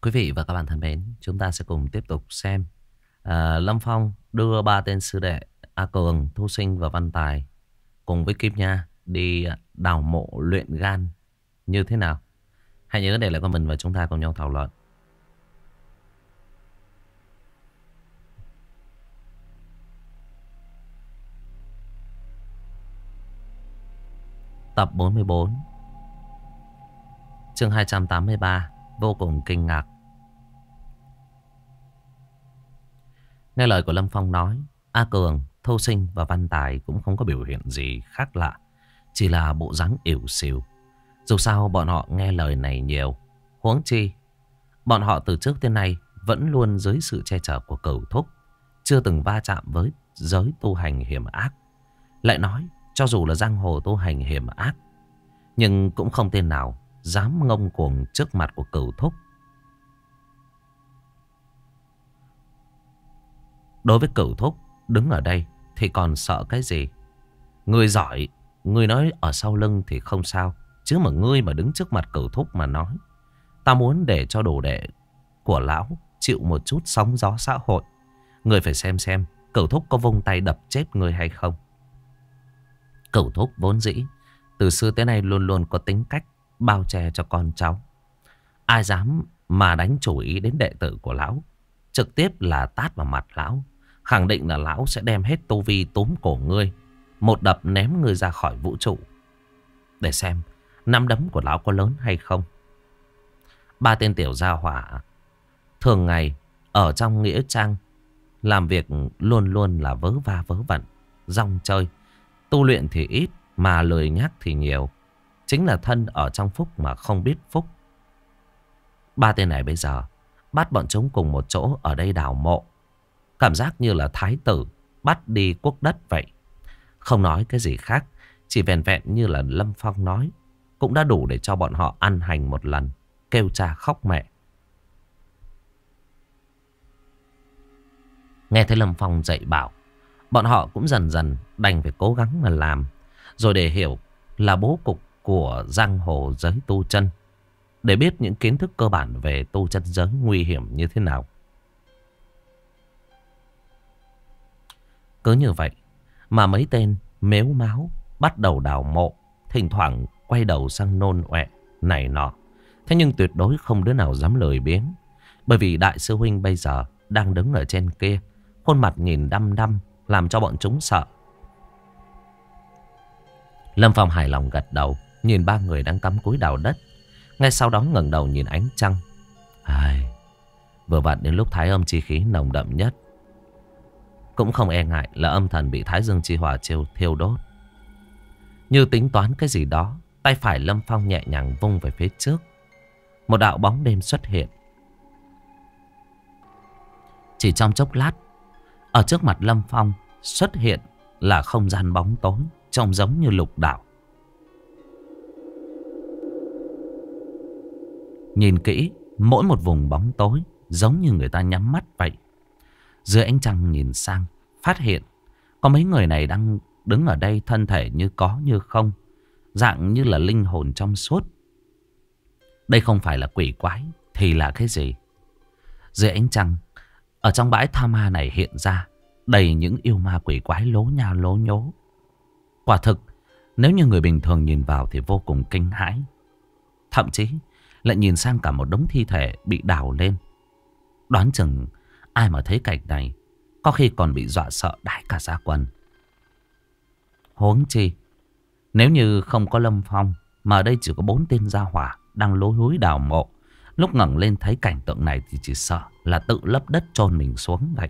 Quý vị và các bạn thân mến, chúng ta sẽ cùng tiếp tục xem Lâm Phong đưa ba tên sư đệ A Cường, Thu Sinh và Văn Tài cùng với Kim Nha đi đào mộ luyện gan như thế nào. Hãy nhớ để lại comment và chúng ta cùng nhau thảo luận. Tập 44, chương 283, vô cùng kinh ngạc. Nghe lời của Lâm Phong nói, A Cường, Thu Sinh và Văn Tài cũng không có biểu hiện gì khác lạ. Chỉ là bộ dáng ỉu xìu. Dù sao bọn họ nghe lời này nhiều. Huống chi, bọn họ từ trước tới nay vẫn luôn dưới sự che chở của Cửu Thúc. Chưa từng va chạm với giới tu hành hiểm ác. Lại nói, cho dù là giang hồ tu hành hiểm ác, nhưng cũng không tên nào dám ngông cuồng trước mặt của Cửu Thúc. Đối với Cửu Thúc, đứng ở đây thì còn sợ cái gì? Người giỏi, người nói ở sau lưng thì không sao. Chứ mà ngươi mà đứng trước mặt Cửu Thúc mà nói, ta muốn để cho đồ đệ của lão chịu một chút sóng gió xã hội. Người phải xem Cửu Thúc có vung tay đập chết người hay không. Cửu Thúc vốn dĩ từ xưa tới nay luôn luôn có tính cách bao che cho con cháu. Ai dám mà đánh chủ ý đến đệ tử của lão, trực tiếp là tát vào mặt lão. Khẳng định là lão sẽ đem hết tu vi túm cổ ngươi, một đập ném ngươi ra khỏi vũ trụ. Để xem nắm đấm của lão có lớn hay không. Ba tên tiểu gia hỏa thường ngày ở trong nghĩa trang làm việc luôn luôn là vớ va vớ vẩn, rong chơi. Tu luyện thì ít mà lười nhác thì nhiều. Chính là thân ở trong phúc mà không biết phúc. Ba tên này bây giờ bắt bọn chúng cùng một chỗ ở đây đào mộ. Cảm giác như là thái tử bắt đi quốc đất vậy. Không nói cái gì khác, chỉ vẹn vẹn như là Lâm Phong nói, cũng đã đủ để cho bọn họ ăn hành một lần, kêu cha khóc mẹ. Nghe thấy Lâm Phong dạy bảo, bọn họ cũng dần dần đành phải cố gắng mà làm. Rồi để hiểu là bố cục của giang hồ giới tu chân, để biết những kiến thức cơ bản về tu chân giới nguy hiểm như thế nào. Cứ như vậy mà mấy tên mếu máo bắt đầu đào mộ, thỉnh thoảng quay đầu sang nôn ọe này nọ. Thế nhưng tuyệt đối không đứa nào dám lười biếng. Bởi vì đại sư huynh bây giờ đang đứng ở trên kia, khuôn mặt nhìn đăm đăm, làm cho bọn chúng sợ. Lâm Phong hài lòng gật đầu, nhìn ba người đang cắm cúi đào đất. Ngay sau đó ngẩng đầu nhìn ánh trăng. Vừa vặn đến lúc thái âm chi khí nồng đậm nhất. Cũng không e ngại là âm thần bị thái dương chi hỏa thiêu đốt. Như tính toán cái gì đó, tay phải Lâm Phong nhẹ nhàng vung về phía trước. Một đạo bóng đêm xuất hiện. Chỉ trong chốc lát, ở trước mặt Lâm Phong xuất hiện là không gian bóng tối, trông giống như lục đạo. Nhìn kỹ, mỗi một vùng bóng tối giống như người ta nhắm mắt vậy. Dưới ánh trăng nhìn sang, phát hiện có mấy người này đang đứng ở đây, thân thể như có như không, dạng như là linh hồn trong suốt. Đây không phải là quỷ quái thì là cái gì? Dưới ánh trăng, ở trong bãi tha ma này hiện ra đầy những yêu ma quỷ quái lố nha lố nhố. Quả thực, nếu như người bình thường nhìn vào thì vô cùng kinh hãi. Thậm chí lại nhìn sang cả một đống thi thể bị đào lên. Đoán chừng ai mà thấy cảnh này có khi còn bị dọa sợ đái cả da quần. Huống chi, nếu như không có Lâm Phong mà ở đây chỉ có 4 tên gia hỏa đang lối húi đào mộ, lúc ngẩng lên thấy cảnh tượng này thì chỉ sợ là tự lấp đất chôn mình xuống vậy.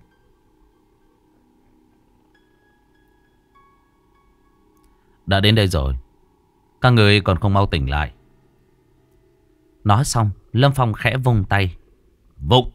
Đã đến đây rồi, các người còn không mau tỉnh lại. Nói xong, Lâm Phong khẽ vung tay. Vụng.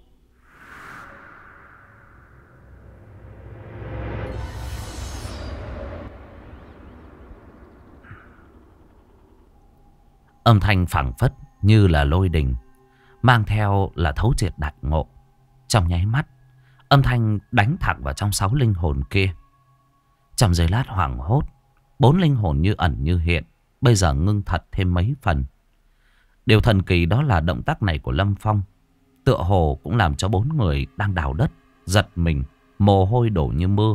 Âm thanh phảng phất như là lôi đình, mang theo là thấu triệt đại ngộ. Trong nháy mắt, âm thanh đánh thẳng vào trong 6 linh hồn kia. Trong giây lát hoảng hốt, 4 linh hồn như ẩn như hiện, bây giờ ngưng thật thêm mấy phần. Điều thần kỳ đó là động tác này của Lâm Phong tựa hồ cũng làm cho 4 người đang đào đất giật mình, mồ hôi đổ như mưa.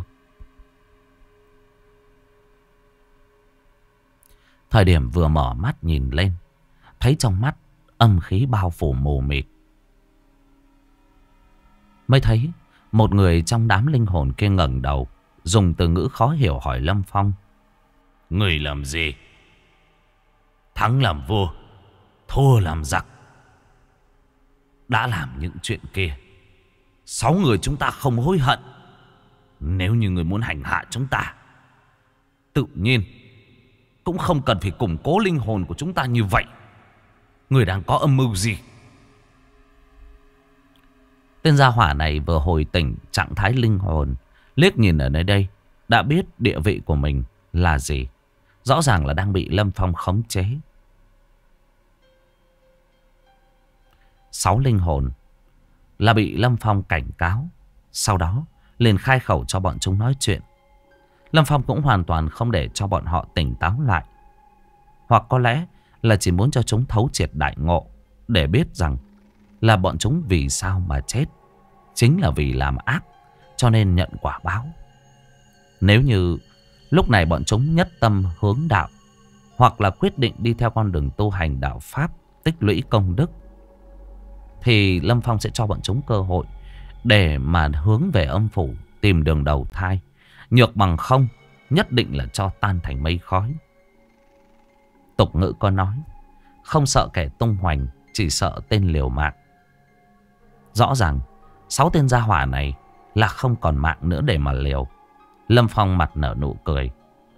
Thời điểm vừa mở mắt nhìn lên, thấy trong mắt âm khí bao phủ mù mịt. Mới thấy một người trong đám linh hồn kia ngẩng đầu, dùng từ ngữ khó hiểu hỏi Lâm Phong: "Người làm gì? Thắng làm vua, thua làm giặc. Đã làm những chuyện kia, 6 người chúng ta không hối hận. Nếu như người muốn hành hạ chúng ta, tự nhiên cũng không cần phải củng cố linh hồn của chúng ta như vậy. Người đang có âm mưu gì?" Tên gia hỏa này vừa hồi tỉnh trạng thái linh hồn, liếc nhìn ở nơi đây đã biết địa vị của mình là gì. Rõ ràng là đang bị Lâm Phong khống chế. 6 linh hồn là bị Lâm Phong cảnh cáo, sau đó liền khai khẩu cho bọn chúng nói chuyện. Lâm Phong cũng hoàn toàn không để cho bọn họ tỉnh táo lại. Hoặc có lẽ là chỉ muốn cho chúng thấu triệt đại ngộ, để biết rằng là bọn chúng vì sao mà chết, chính là vì làm ác, cho nên nhận quả báo. Nếu như lúc này bọn chúng nhất tâm hướng đạo, hoặc là quyết định đi theo con đường tu hành đạo pháp, tích lũy công đức, thì Lâm Phong sẽ cho bọn chúng cơ hội để mà hướng về âm phủ, tìm đường đầu thai. Nhược bằng không, nhất định là cho tan thành mây khói. Tục ngữ có nói, không sợ kẻ tung hoành, chỉ sợ tên liều mạng. Rõ ràng 6 tên gia hỏa này là không còn mạng nữa để mà liều. Lâm Phong mặt nở nụ cười: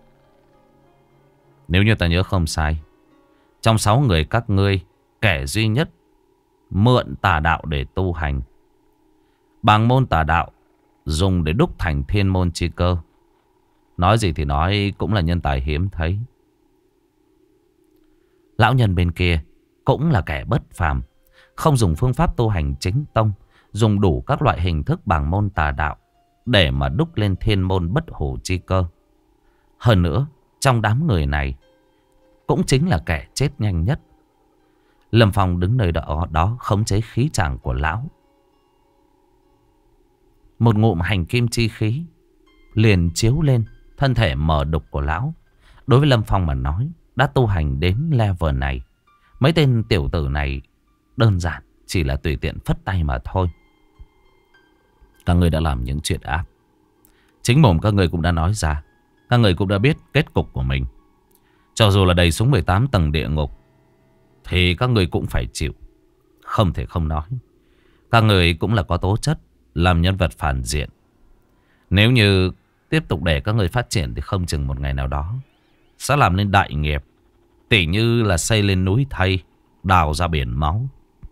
"Nếu như ta nhớ không sai, trong 6 người các ngươi, kẻ duy nhất mượn tà đạo để tu hành. Bàng môn tà đạo dùng để đúc thành thiên môn chi cơ. Nói gì thì nói, cũng là nhân tài hiếm thấy." Lão nhân bên kia cũng là kẻ bất phàm, không dùng phương pháp tu hành chính tông, dùng đủ các loại hình thức bàng môn tà đạo để mà đúc lên thiên môn bất hủ chi cơ. Hơn nữa, trong đám người này cũng chính là kẻ chết nhanh nhất. Lâm Phong đứng nơi đó khống chế khí tràng của lão. Một ngụm hành kim chi khí liền chiếu lên thân thể mờ đục của lão. Đối với Lâm Phong mà nói, đã tu hành đến level này, mấy tên tiểu tử này đơn giản chỉ là tùy tiện phất tay mà thôi. Các người đã làm những chuyện ác, chính mồm các người cũng đã nói ra. Các người cũng đã biết kết cục của mình. Cho dù là đầy xuống 18 tầng địa ngục thì các người cũng phải chịu. Không thể không nói, các người cũng là có tố chất làm nhân vật phản diện. Nếu như tiếp tục để các người phát triển thì không chừng một ngày nào đó sẽ làm nên đại nghiệp, tỉ như là xây lên núi thây, đào ra biển máu.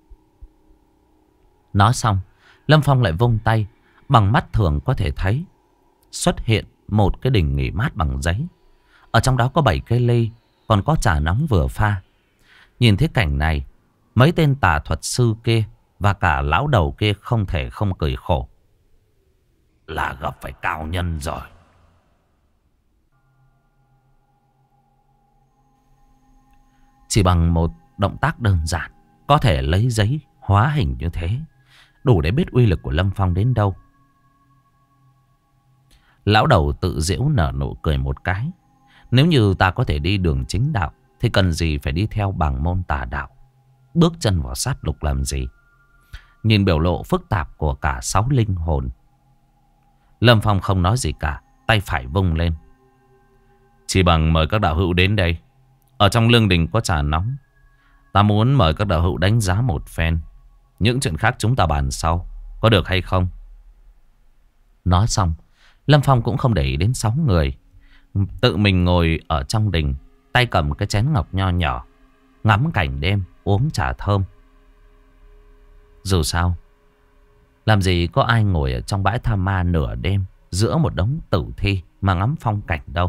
Nói xong, Lâm Phong lại vung tay, bằng mắt thường có thể thấy xuất hiện một cái đình nghỉ mát bằng giấy. Ở trong đó có 7 cây ly, còn có trà nóng vừa pha. Nhìn thấy cảnh này, mấy tên tà thuật sư kia và cả lão đầu kia không thể không cười khổ. Là gặp phải cao nhân rồi. Chỉ bằng một động tác đơn giản, có thể lấy giấy hóa hình như thế, đủ để biết uy lực của Lâm Phong đến đâu. Lão đầu tự giễu nở nụ cười một cái. Nếu như ta có thể đi đường chính đạo thì cần gì phải đi theo bàng môn tà đạo, bước chân vào sát lục làm gì. Nhìn biểu lộ phức tạp của cả 6 linh hồn, Lâm Phong không nói gì cả, tay phải vung lên. Chỉ bằng mời các đạo hữu đến đây. Ở trong lương đình có trà nóng. Ta muốn mời các đạo hữu đánh giá một phen. Những chuyện khác chúng ta bàn sau, có được hay không? Nói xong, Lâm Phong cũng không để ý đến 6 người, tự mình ngồi ở trong đình, tay cầm cái chén ngọc nho nhỏ, ngắm cảnh đêm, uống trà thơm. Dù sao, làm gì có ai ngồi ở trong bãi tha ma nửa đêm giữa một đống tử thi mà ngắm phong cảnh đâu.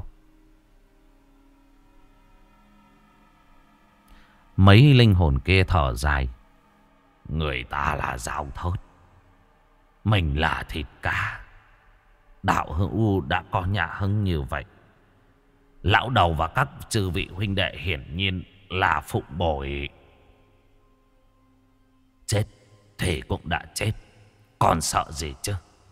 Mấy linh hồn kia thở dài. Người ta là dao thớt, mình là thịt cá. Đạo hữu đã có nhà hưng như vậy, lão đầu và các chư vị huynh đệ hiển nhiên là phụng bồi. Chết, thì cũng đã chết, còn sợ gì chứ.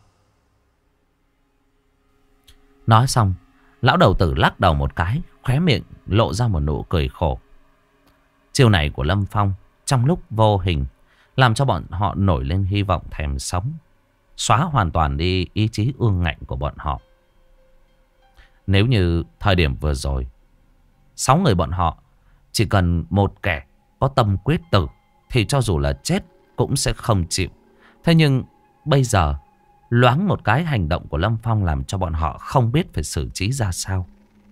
Nói xong, lão đầu tử lắc đầu một cái, khóe miệng lộ ra một nụ cười khổ. Chiêu này của Lâm Phong trong lúc vô hình làm cho bọn họ nổi lên hy vọng thèm sống, xóa hoàn toàn đi ý chí ương ngạnh của bọn họ. Nếu như thời điểm vừa rồi 6 người bọn họ chỉ cần một kẻ có tâm quyết tử thì cho dù là chết cũng sẽ không chịu. Thế nhưng bây giờ loáng một cái hành động của Lâm Phong làm cho bọn họ không biết phải xử trí ra sao.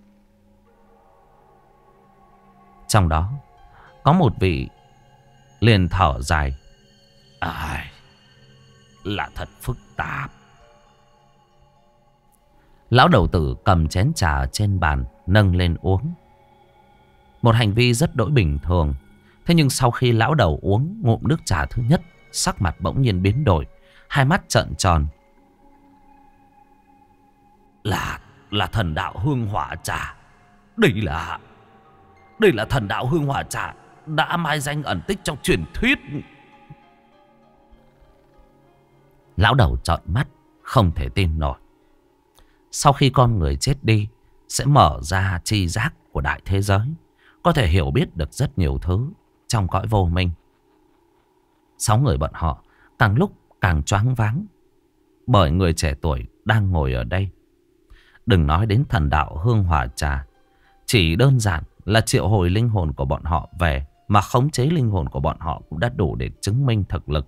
Trong đó có một vị liền thở dài. Ai, là thật phức tạp. Lão đầu tử cầm chén trà trên bàn nâng lên uống. Một hành vi rất đỗi bình thường. Thế nhưng sau khi lão đầu uống ngụm nước trà thứ nhất, sắc mặt bỗng nhiên biến đổi, hai mắt trợn tròn. Là thần đạo hương hỏa trà. Đây là thần đạo hương hỏa trà đã mai danh ẩn tích trong truyền thuyết. Lão đầu trợn mắt, không thể tin nổi. Sau khi con người chết đi, sẽ mở ra tri giác của đại thế giới, có thể hiểu biết được rất nhiều thứ trong cõi vô minh. 6 người bọn họ càng lúc càng choáng váng bởi người trẻ tuổi đang ngồi ở đây. Đừng nói đến thần đạo hương hỏa trà, chỉ đơn giản là triệu hồi linh hồn của bọn họ về, mà khống chế linh hồn của bọn họ cũng đã đủ để chứng minh thực lực.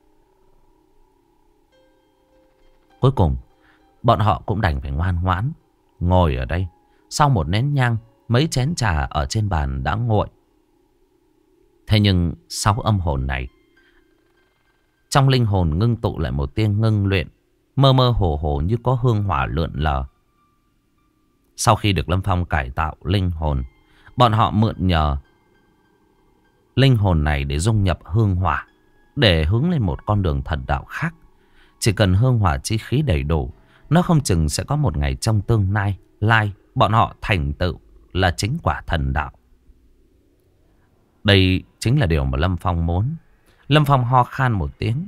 Cuối cùng bọn họ cũng đành phải ngoan ngoãn ngồi ở đây. Sau một nén nhang, mấy chén trà ở trên bàn đã nguội. Thế nhưng 6 âm hồn này, trong linh hồn ngưng tụ lại một tiếng ngưng luyện, mơ mơ hồ hồ như có hương hỏa lượn lờ. Sau khi được Lâm Phong cải tạo linh hồn, bọn họ mượn nhờ linh hồn này để dung nhập hương hỏa, để hướng lên một con đường thần đạo khác. Chỉ cần hương hỏa chi khí đầy đủ, nó không chừng sẽ có một ngày trong tương lai bọn họ thành tựu là chính quả thần đạo. Đây chính là điều mà Lâm Phong muốn. Lâm Phong ho khan một tiếng.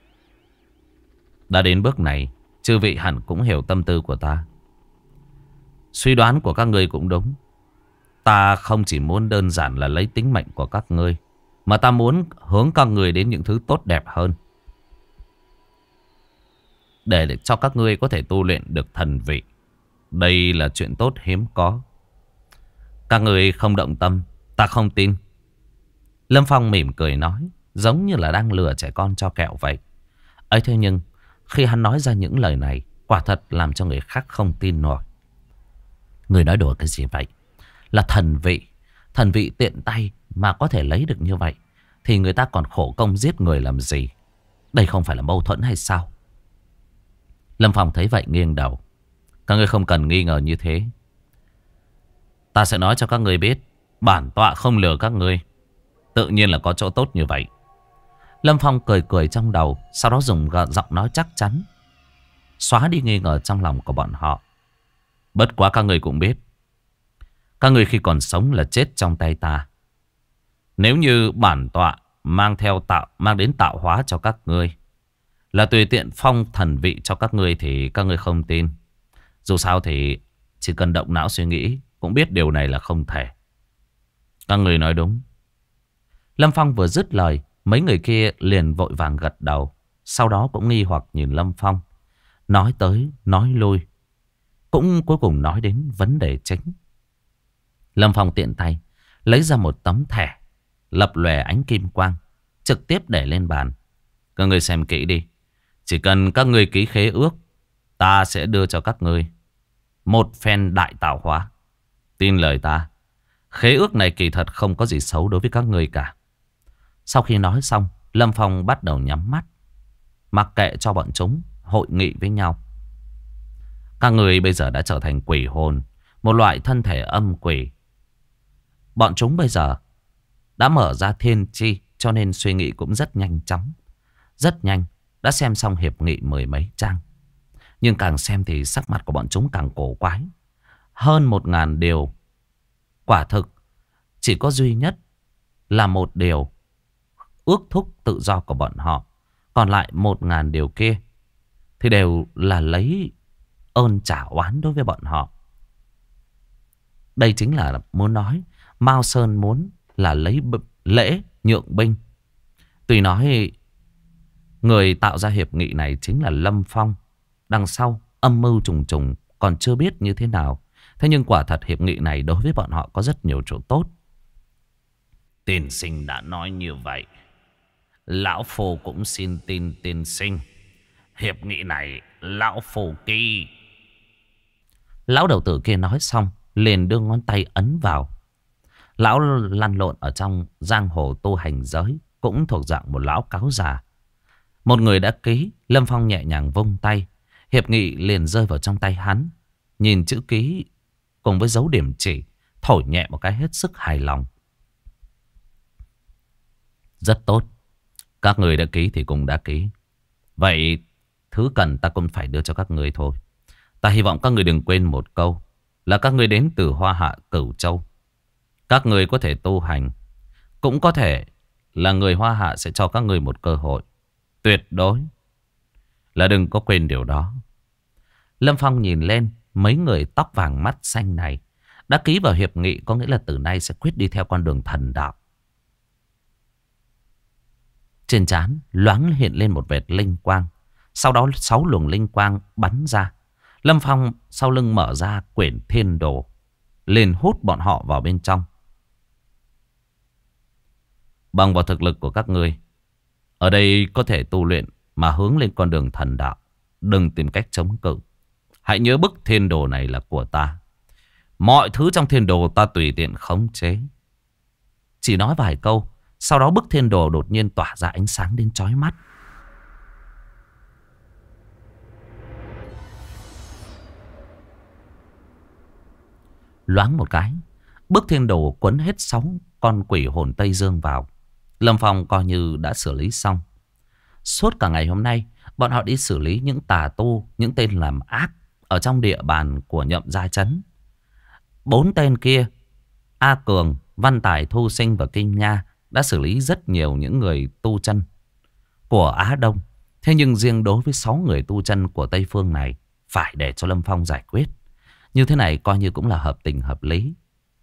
Đã đến bước này, chư vị hẳn cũng hiểu tâm tư của ta. Suy đoán của các ngươi cũng đúng. Ta không chỉ muốn đơn giản là lấy tính mệnh của các ngươi, mà ta muốn hướng các ngươi đến những thứ tốt đẹp hơn, để cho các ngươi có thể tu luyện được thần vị. Đây là chuyện tốt hiếm có. Các ngươi không động tâm, ta không tin. Lâm Phong mỉm cười nói, giống như là đang lừa trẻ con cho kẹo vậy. Ấy thế nhưng khi hắn nói ra những lời này, quả thật làm cho người khác không tin nổi. Người nói đùa cái gì vậy? Là thần vị. Thần vị tiện tay mà có thể lấy được như vậy, thì người ta còn khổ công giết người làm gì? Đây không phải là mâu thuẫn hay sao? Lâm Phong thấy vậy nghiêng đầu. Các ngươi không cần nghi ngờ như thế. Ta sẽ nói cho các ngươi biết, bản tọa không lừa các ngươi. Tự nhiên là có chỗ tốt như vậy. Lâm Phong cười cười trong đầu, sau đó dùng giọng nói chắc chắn, xóa đi nghi ngờ trong lòng của bọn họ. Bất quá các ngươi cũng biết, các ngươi khi còn sống là chết trong tay ta. Nếu như bản tọa mang đến tạo hóa cho các ngươi, là tùy tiện phong thần vị cho các ngươi, thì các ngươi không tin. Dù sao thì chỉ cần động não suy nghĩ cũng biết điều này là không thể. Các ngươi nói đúng. Lâm Phong vừa dứt lời, mấy người kia liền vội vàng gật đầu. Sau đó cũng nghi hoặc nhìn Lâm Phong, nói tới nói lui, cũng cuối cùng nói đến vấn đề chính. Lâm Phong tiện tay lấy ra một tấm thẻ lập lòe ánh kim quang, trực tiếp để lên bàn. Các ngươi xem kỹ đi. Chỉ cần các ngươi ký khế ước, ta sẽ đưa cho các ngươi một phen đại tạo hóa. Tin lời ta, khế ước này kỳ thật không có gì xấu đối với các ngươi cả. Sau khi nói xong, Lâm Phong bắt đầu nhắm mắt, mặc kệ cho bọn chúng hội nghị với nhau. Các người bây giờ đã trở thành quỷ hồn, một loại thân thể âm quỷ. Bọn chúng bây giờ đã mở ra thiên chi, cho nên suy nghĩ cũng rất nhanh chóng. Rất nhanh đã xem xong hiệp nghị 10 mấy trang. Nhưng càng xem thì sắc mặt của bọn chúng càng cổ quái. Hơn 1000 điều. Quả thực chỉ có duy nhất là một điều ước thúc tự do của bọn họ. Còn lại 1.000 điều kia thì đều là lấy ơn trả oán đối với bọn họ. Đây chính là muốn nói Mao Sơn muốn là lấy lễ nhượng binh. Tuy nói người tạo ra hiệp nghị này chính là Lâm Phong, đằng sau âm mưu trùng trùng còn chưa biết như thế nào. Thế nhưng quả thật hiệp nghị này đối với bọn họ có rất nhiều chỗ tốt. Tiên sinh đã nói như vậy, lão phu cũng xin tin tiên sinh. Hiệp nghị này lão phu ký. Lão đầu tử kia nói xong liền đưa ngón tay ấn vào. Lão lăn lộn ở trong giang hồ tu hành giới, cũng thuộc dạng một lão cáo già. Một người đã ký, Lâm Phong nhẹ nhàng vung tay, hiệp nghị liền rơi vào trong tay hắn. Nhìn chữ ký cùng với dấu điểm chỉ, thổi nhẹ một cái hết sức hài lòng. Rất tốt. Các người đã ký thì cũng đã ký. Vậy thứ cần ta cũng phải đưa cho các người thôi. Ta hy vọng các người đừng quên một câu, là các người đến từ Hoa Hạ Cửu Châu. Các người có thể tu hành, cũng có thể là người Hoa Hạ sẽ cho các người một cơ hội. Tuyệt đối là đừng có quên điều đó. Lâm Phong nhìn lên mấy người tóc vàng mắt xanh này. Đã ký vào hiệp nghị có nghĩa là từ nay sẽ quyết đi theo con đường thần đạo. Trên trán loáng hiện lên một vệt linh quang. Sau đó 6 luồng linh quang bắn ra. Lâm Phong sau lưng mở ra quyển thiên đồ, liền hút bọn họ vào bên trong. Bằng vào thực lực của các ngươi, ở đây có thể tu luyện mà hướng lên con đường thần đạo. Đừng tìm cách chống cự. Hãy nhớ bức thiên đồ này là của ta. Mọi thứ trong thiên đồ ta tùy tiện khống chế. Chỉ nói vài câu, sau đó bức thiên đồ đột nhiên tỏa ra ánh sáng đến chói mắt. Loáng một cái, bức thiên đồ quấn hết 6 con quỷ hồn Tây Dương vào. Lâm Phong coi như đã xử lý xong. Suốt cả ngày hôm nay, bọn họ đi xử lý những tà tu, những tên làm ác ở trong địa bàn của Nhậm Gia Trấn. 4 tên kia, A Cường, Văn Tài, Thu Sinh và Kinh Nha, đã xử lý rất nhiều những người tu chân của Á Đông. Thế nhưng riêng đối với 6 người tu chân của Tây Phương này, phải để cho Lâm Phong giải quyết. Như thế này coi như cũng là hợp tình hợp lý.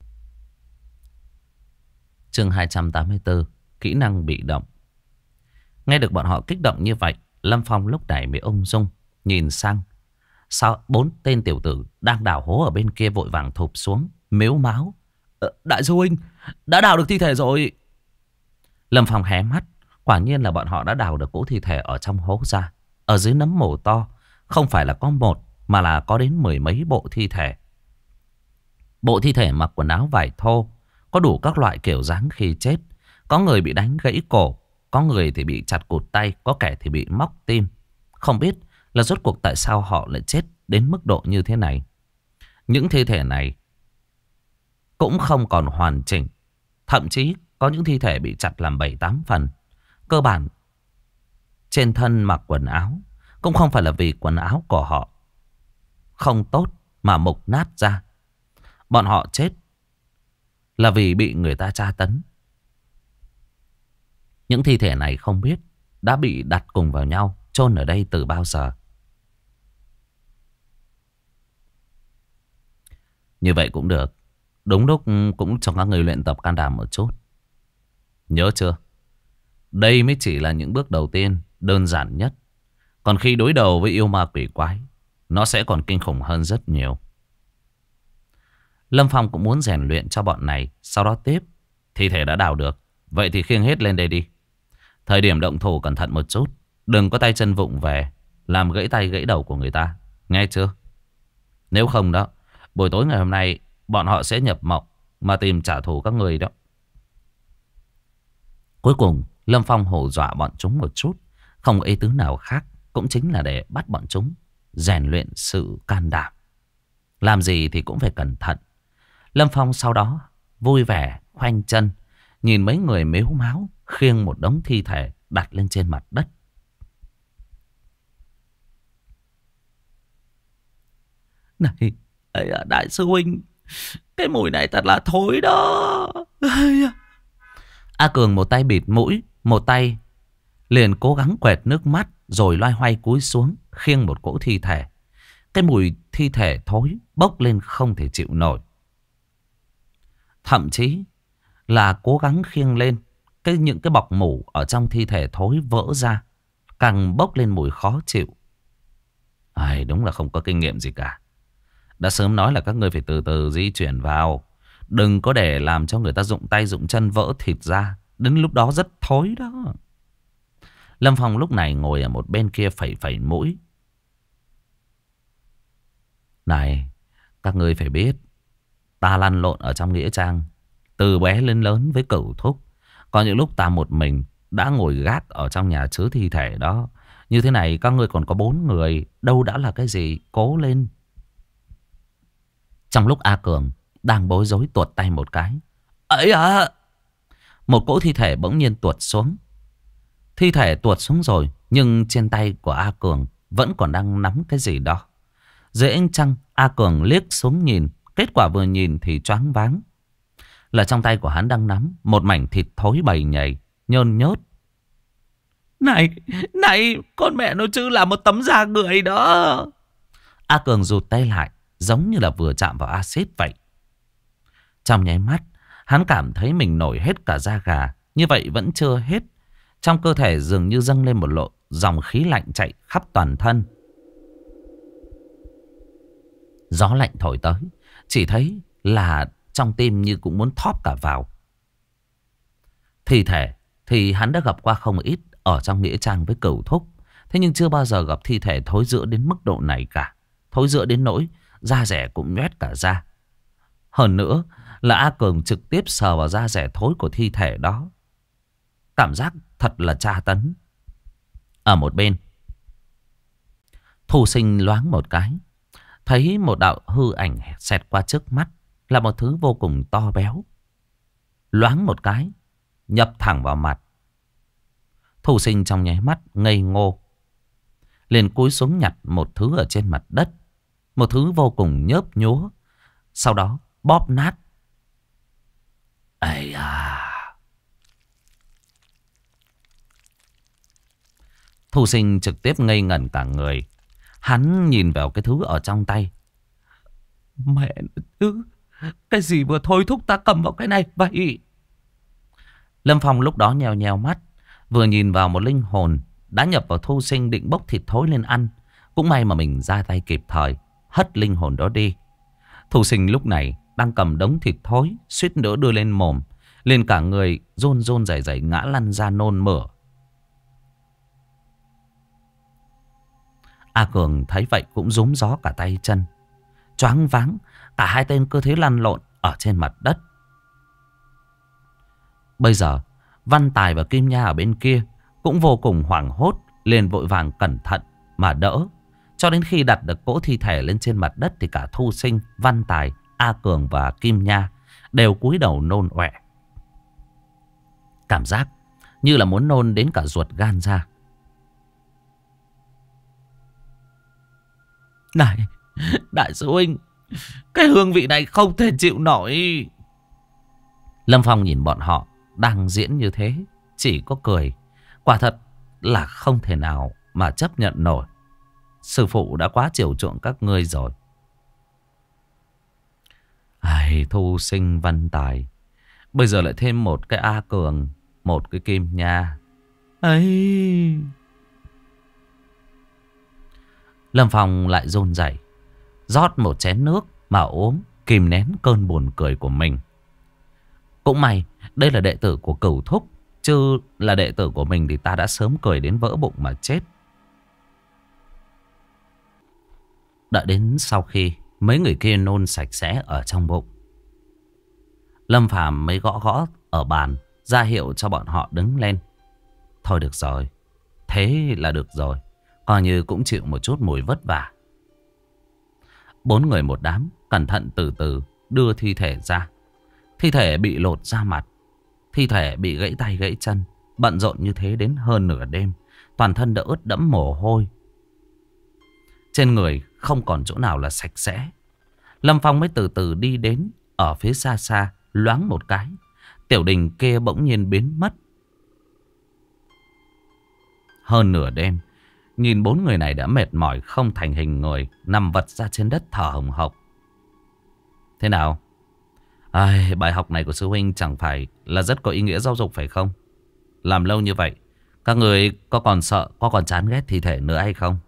Chương 284, kỹ năng bị động. Nghe được bọn họ kích động như vậy, Lâm Phong lúc này mới ung dung nhìn sang. Sao 4 tên tiểu tử đang đào hố ở bên kia vội vàng thụp xuống, mếu máo. Đại sư huynh, đã đào được thi thể rồi. Lâm Phong hé mắt, quả nhiên là bọn họ đã đào được cỗ thi thể ở trong hố ra. Ở dưới nấm mồ to, không phải là có một mà là có đến 10 mấy bộ thi thể. Bộ thi thể mặc quần áo vải thô, có đủ các loại kiểu dáng khi chết. Có người bị đánh gãy cổ, có người thì bị chặt cụt tay, có kẻ thì bị móc tim. Không biết là rốt cuộc tại sao họ lại chết đến mức độ như thế này. Những thi thể này cũng không còn hoàn chỉnh. Thậm chí có những thi thể bị chặt làm 7-8 phần. Cơ bản trên thân mặc quần áo cũng không phải là vì quần áo của họ không tốt mà mục nát ra. Bọn họ chết là vì bị người ta tra tấn. Những thi thể này không biết đã bị đặt cùng vào nhau, chôn ở đây từ bao giờ. Như vậy cũng được. Đúng lúc cũng cho các người luyện tập can đảm một chút. Nhớ chưa? Đây mới chỉ là những bước đầu tiên, đơn giản nhất. Còn khi đối đầu với yêu ma quỷ quái, nó sẽ còn kinh khủng hơn rất nhiều. Lâm Phong cũng muốn rèn luyện cho bọn này. Sau đó tiếp. Thi thể đã đào được, vậy thì khiêng hết lên đây đi. Thời điểm động thủ cẩn thận một chút. Đừng có tay chân vụng về làm gãy tay gãy đầu của người ta. Nghe chưa? Nếu không đó, buổi tối ngày hôm nay bọn họ sẽ nhập mộng mà tìm trả thù các người đó. Cuối cùng Lâm Phong hù dọa bọn chúng một chút, không có ý tứ nào khác, cũng chính là để bắt bọn chúng rèn luyện sự can đảm. Làm gì thì cũng phải cẩn thận. Lâm Phong sau đó vui vẻ khoanh chân, nhìn mấy người mếu máo khiêng một đống thi thể đặt lên trên mặt đất. Này, đại sư huynh, cái mùi này thật là thối đó. A Cường một tay bịt mũi, một tay Liền cố gắng quẹt nước mắt rồi loay hoay cúi xuống khiêng một cỗ thi thể. Cái mùi thi thể thối bốc lên không thể chịu nổi. Thậm chí là cố gắng khiêng lên những cái bọc mủ ở trong thi thể thối vỡ ra, càng bốc lên mùi khó chịu. Ai, đúng là không có kinh nghiệm gì cả. Đã sớm nói là các ngươi phải từ từ di chuyển vào, đừng có để làm cho người ta rụng tay rụng chân vỡ thịt ra, đến lúc đó rất thối đó. Lâm Phong lúc này ngồi ở một bên kia phẩy phẩy mũi. Này, các ngươi phải biết, ta lăn lộn ở trong nghĩa trang từ bé lên lớn với Cửu Thúc. Có những lúc ta một mình đã ngồi gác ở trong nhà chứa thi thể đó. Như thế này các ngươi còn có 4 người, đâu đã là cái gì, cố lên. Trong lúc A Cường đang bối rối tuột tay một cái, ấy à, một cỗ thi thể bỗng nhiên tuột xuống. Thi thể tuột xuống rồi, nhưng trên tay của A Cường vẫn còn đang nắm cái gì đó. Dưới ánh trăng, A Cường liếc xuống nhìn. Kết quả vừa nhìn thì choáng váng. Là trong tay của hắn đang nắm một mảnh thịt thối bầy nhầy, nhơn nhớt. Này, con mẹ nó chứ là một tấm da người đó. A Cường rụt tay lại, giống như là vừa chạm vào axit vậy. Trong nháy mắt, hắn cảm thấy mình nổi hết cả da gà. Như vậy vẫn chưa hết. Trong cơ thể dường như dâng lên một lộ dòng khí lạnh chạy khắp toàn thân. Gió lạnh thổi tới, chỉ thấy là trong tim như cũng muốn thóp cả vào. Thi thể thì hắn đã gặp qua không ít ở trong nghĩa trang với Cửu Thúc. Thế nhưng chưa bao giờ gặp thi thể thối rữa đến mức độ này cả. Thối rữa đến nỗi da rẻ cũng nhoét cả da. Hơn nữa là A Cường trực tiếp sờ vào da rẻ thối của thi thể đó. Cảm giác thật là tra tấn. Ở một bên, Thu Sinh loáng một cái, thấy một đạo hư ảnh xẹt qua trước mắt, là một thứ vô cùng to béo. Loáng một cái, nhập thẳng vào mặt. Thu Sinh trong nháy mắt ngây ngô, liền cúi xuống nhặt một thứ ở trên mặt đất. Một thứ vô cùng nhớp nhúa, sau đó bóp nát. Ây à! Thu Sinh trực tiếp ngây ngẩn cả người. Hắn nhìn vào cái thứ ở trong tay. Mẹ thứ, cái gì vừa thôi thúc ta cầm vào cái này vậy? Lâm Phong lúc đó nheo nheo mắt, vừa nhìn vào một linh hồn đã nhập vào Thu Sinh định bốc thịt thối lên ăn. Cũng may mà mình ra tay kịp thời, hất linh hồn đó đi. Thu Sinh lúc này đang cầm đống thịt thối, suýt nữa đưa lên mồm, lên cả người run run rẩy rẩy ngã lăn ra nôn mửa. A Cường thấy vậy cũng rúm gió cả tay chân, choáng váng. Cả hai tên cứ thế lăn lộn ở trên mặt đất. Bây giờ Văn Tài và Kim Nha ở bên kia cũng vô cùng hoảng hốt, liền vội vàng cẩn thận mà đỡ. Cho đến khi đặt được cỗ thi thể lên trên mặt đất thì cả Thu Sinh, Văn Tài, A Cường và Kim Nha đều cúi đầu nôn ọe. Cảm giác như là muốn nôn đến cả ruột gan ra. Này, đại sư huynh, cái hương vị này không thể chịu nổi. Lâm Phong nhìn bọn họ đang diễn như thế, chỉ có cười. Quả thật là không thể nào mà chấp nhận nổi. Sư phụ đã quá chiều chuộng các ngươi rồi. Ai, Thu Sinh, Văn Tài, bây giờ lại thêm một cái A Cường, một cái Kim Nha. Ấy. Lâm Phong lại run rẩy, rót một chén nước mà uống, kìm nén cơn buồn cười của mình. Cũng may đây là đệ tử của Cửu Thúc, chứ là đệ tử của mình thì ta đã sớm cười đến vỡ bụng mà chết. Đợi đến sau khi mấy người kia nôn sạch sẽ ở trong bụng, Lâm Phàm mới gõ gõ ở bàn, ra hiệu cho bọn họ đứng lên. Thôi được rồi, thế là được rồi, coi như cũng chịu một chút mùi vất vả. 4 người một đám, cẩn thận từ từ đưa thi thể ra. Thi thể bị lột da mặt, thi thể bị gãy tay gãy chân, bận rộn như thế đến hơn nửa đêm. Toàn thân đã ướt đẫm mồ hôi, trên người không còn chỗ nào là sạch sẽ. Lâm Phong mới từ từ đi đến. Ở phía xa xa, loáng một cái, tiểu đình kia bỗng nhiên biến mất. Hơn nửa đêm, nhìn 4 người này đã mệt mỏi không thành hình người, nằm vật ra trên đất thở hồng hộc. Thế nào? Bài học này của sư huynh chẳng phải là rất có ý nghĩa giáo dục phải không? Làm lâu như vậy, các người có còn sợ, có còn chán ghét thi thể nữa hay không?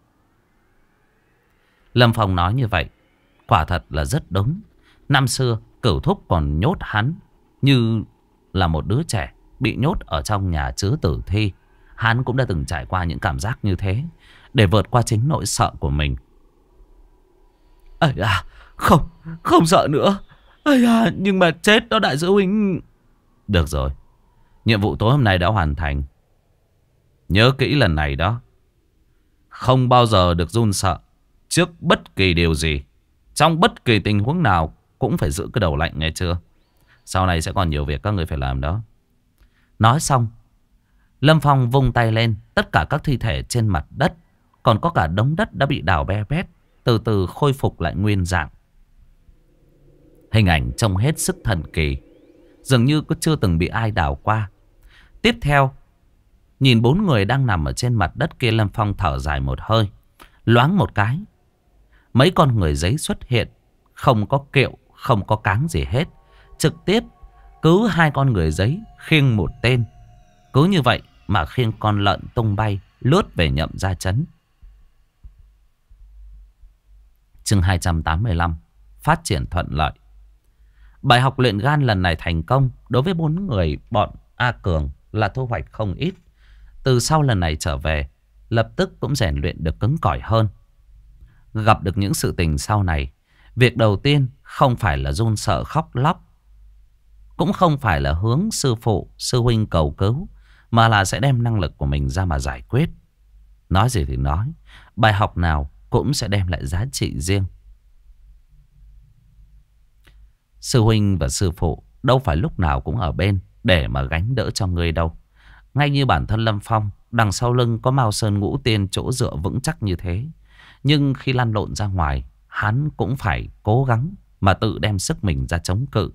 Lâm Phong nói như vậy, quả thật là rất đúng. Năm xưa, Cửu Thúc còn nhốt hắn như là một đứa trẻ bị nhốt ở trong nhà chứa tử thi. Hắn cũng đã từng trải qua những cảm giác như thế để vượt qua chính nỗi sợ của mình. Không, không sợ nữa. Nhưng mà chết đó đại sư huynh. Được rồi, nhiệm vụ tối hôm nay đã hoàn thành. Nhớ kỹ lần này đó. Không bao giờ được run sợ trước bất kỳ điều gì. Trong bất kỳ tình huống nào cũng phải giữ cái đầu lạnh, nghe chưa? Sau này sẽ còn nhiều việc các người phải làm đó. Nói xong, Lâm Phong vung tay lên. Tất cả các thi thể trên mặt đất, còn có cả đống đất đã bị đào be bét, từ từ khôi phục lại nguyên dạng. Hình ảnh trông hết sức thần kỳ, dường như có chưa từng bị ai đào qua. Tiếp theo, nhìn 4 người đang nằm ở trên mặt đất kia, Lâm Phong thở dài một hơi. Loáng một cái, mấy con người giấy xuất hiện. Không có kiệu, không có cáng gì hết. Trực tiếp cứu 2 con người giấy, khiêng một tên. Cứ như vậy mà khiêng con lợn tung bay, lướt về Nhậm Gia Trấn. Chương 285, phát triển thuận lợi. Bài học luyện gan lần này thành công. Đối với 4 người bọn A Cường là thu hoạch không ít. Từ sau lần này trở về, lập tức cũng rèn luyện được cứng cỏi hơn. Gặp được những sự tình sau này, việc đầu tiên không phải là run sợ khóc lóc, cũng không phải là hướng sư phụ, sư huynh cầu cứu, mà là sẽ đem năng lực của mình ra mà giải quyết. Nói gì thì nói, bài học nào cũng sẽ đem lại giá trị riêng. Sư huynh và sư phụ đâu phải lúc nào cũng ở bên để mà gánh đỡ cho ngươi đâu. Ngay như bản thân Lâm Phong, đằng sau lưng có Mao Sơn Ngũ Tiên chỗ dựa vững chắc như thế. Nhưng khi lăn lộn ra ngoài, hắn cũng phải cố gắng mà tự đem sức mình ra chống cự.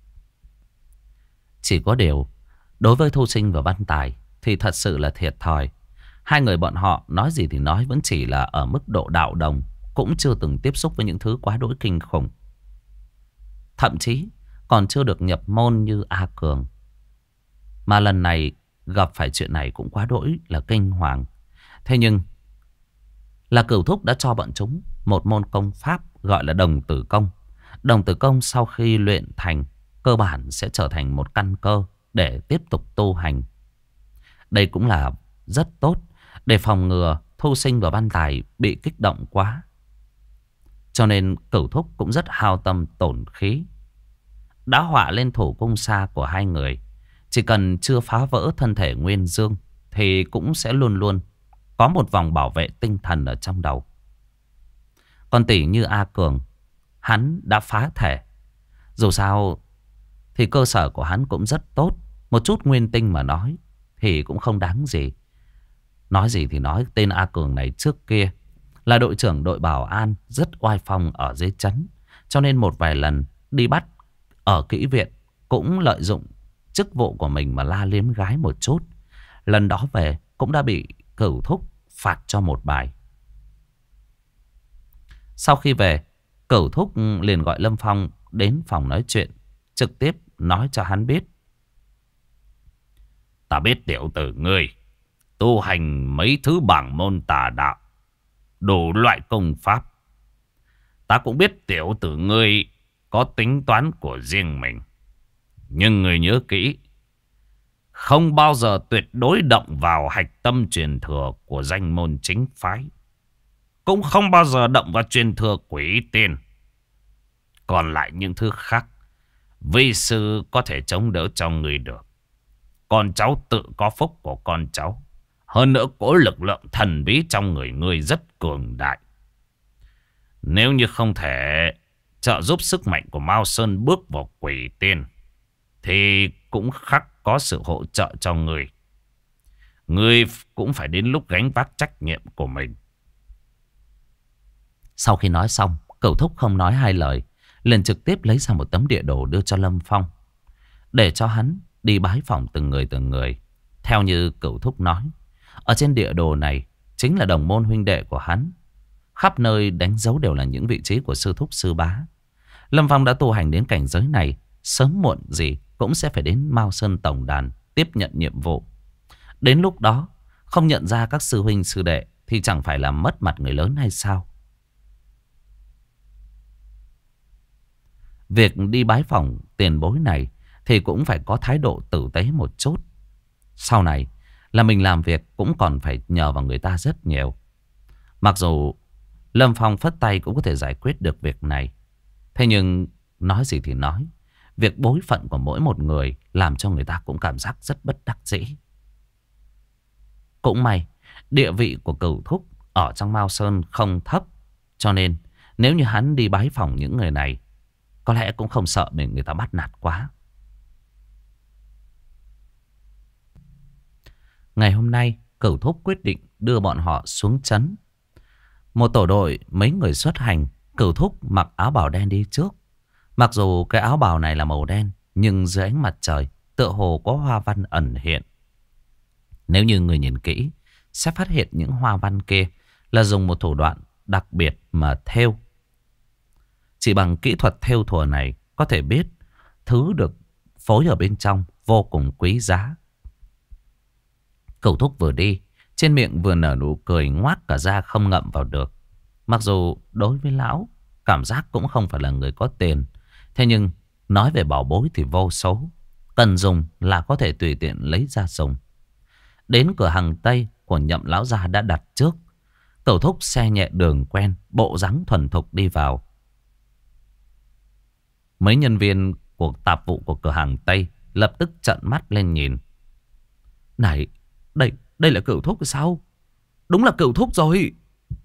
Chỉ có điều, đối với Thu Sinh và Văn Tài thì thật sự là thiệt thòi. 2 người bọn họ nói gì thì nói vẫn chỉ là ở mức độ đạo đồng, cũng chưa từng tiếp xúc với những thứ quá đỗi kinh khủng. Thậm chí còn chưa được nhập môn như A Cường. Mà lần này gặp phải chuyện này cũng quá đỗi là kinh hoàng. Thế nhưng là Cửu Thúc đã cho bọn chúng một môn công pháp gọi là Đồng Tử Công. Đồng Tử Công sau khi luyện thành, cơ bản sẽ trở thành một căn cơ để tiếp tục tu hành. Đây cũng là rất tốt để phòng ngừa Thu Sinh và Văn Tài bị kích động quá. Cho nên Cửu Thúc cũng rất hao tâm tổn khí, đã họa lên thủ cung xa của 2 người. Chỉ cần chưa phá vỡ thân thể Nguyên Dương thì cũng sẽ luôn luôn có một vòng bảo vệ tinh thần ở trong đầu. Còn tỷ như A Cường, hắn đã phá thể. Dù sao thì cơ sở của hắn cũng rất tốt. Một chút nguyên tinh mà nói thì cũng không đáng gì. Nói gì thì nói, tên A Cường này trước kia là đội trưởng đội bảo an rất oai phong ở dưới trấn. Cho nên một vài lần đi bắt ở kỹ viện cũng lợi dụng chức vụ của mình mà la liếm gái một chút. Lần đó về cũng đã bị Cửu Thúc phạt cho một bài. Sau khi về, Cửu Thúc liền gọi Lâm Phong đến phòng nói chuyện, trực tiếp nói cho hắn biết. Ta biết tiểu tử ngươi tu hành mấy thứ bảng môn tà đạo, đủ loại công pháp. Ta cũng biết tiểu tử ngươi có tính toán của riêng mình. Nhưng ngươi nhớ kỹ, không bao giờ tuyệt đối động vào hạch tâm truyền thừa của danh môn chính phái. Cũng không bao giờ động vào truyền thừa quỷ tiên. Còn lại những thứ khác, vi sư có thể chống đỡ cho ngươi được. Con cháu tự có phúc của con cháu. Hơn nữa có lực lượng thần bí trong người ngươi rất cường đại. Nếu như không thể trợ giúp sức mạnh của Mao Sơn bước vào quỷ tiên, thì cũng khắc có sự hỗ trợ cho ngươi. Ngươi cũng phải đến lúc gánh vác trách nhiệm của mình. Sau khi nói xong, Cửu Thúc không nói 2 lời, liền trực tiếp lấy ra một tấm địa đồ đưa cho Lâm Phong, để cho hắn đi bái phỏng từng người. Theo như Cửu Thúc nói, Ở trên địa đồ này chính là đồng môn huynh đệ của hắn. Khắp nơi đánh dấu đều là những vị trí của sư thúc sư bá. Lâm Phong đã tu hành đến cảnh giới này, sớm muộn gì cũng sẽ phải đến Mao Sơn Tổng Đàn tiếp nhận nhiệm vụ. Đến lúc đó không nhận ra các sư huynh sư đệ thì chẳng phải là mất mặt người lớn hay sao? Việc đi bái phỏng tiền bối này thì cũng phải có thái độ tử tế một chút. Sau này là mình làm việc cũng còn phải nhờ vào người ta rất nhiều. Mặc dù Lâm Phong phất tay cũng có thể giải quyết được việc này. Thế nhưng nói gì thì nói, việc bối phận của mỗi một người làm cho người ta cũng cảm giác rất bất đắc dĩ. Cũng may địa vị của Cửu Thúc ở trong Mao Sơn không thấp, cho nên nếu như hắn đi bái phỏng những người này, có lẽ cũng không sợ bị người ta bắt nạt quá. Ngày hôm nay Cửu Thúc quyết định đưa bọn họ xuống trấn. Một tổ đội mấy người xuất hành. Cửu Thúc mặc áo bào đen đi trước. Mặc dù cái áo bào này là màu đen, nhưng dưới ánh mặt trời tựa hồ có hoa văn ẩn hiện. Nếu như người nhìn kỹ sẽ phát hiện những hoa văn kia là dùng một thủ đoạn đặc biệt mà thêu. Chỉ bằng kỹ thuật thêu thùa này có thể biết thứ được phối ở bên trong vô cùng quý giá. Cửu Thúc vừa đi, trên miệng vừa nở nụ cười ngoác cả ra không ngậm vào được. Mặc dù đối với lão, cảm giác cũng không phải là người có tiền. Thế nhưng nói về bảo bối thì vô số. Cần dùng là có thể tùy tiện lấy ra dùng. Đến cửa hàng Tây của Nhậm lão gia đã đặt trước. Cửu Thúc xe nhẹ đường quen, bộ dáng thuần thục đi vào. Mấy nhân viên của tạp vụ của cửa hàng Tây lập tức trợn mắt lên nhìn. Này, đây là Cửu Thúc sao? Đúng là Cửu Thúc rồi.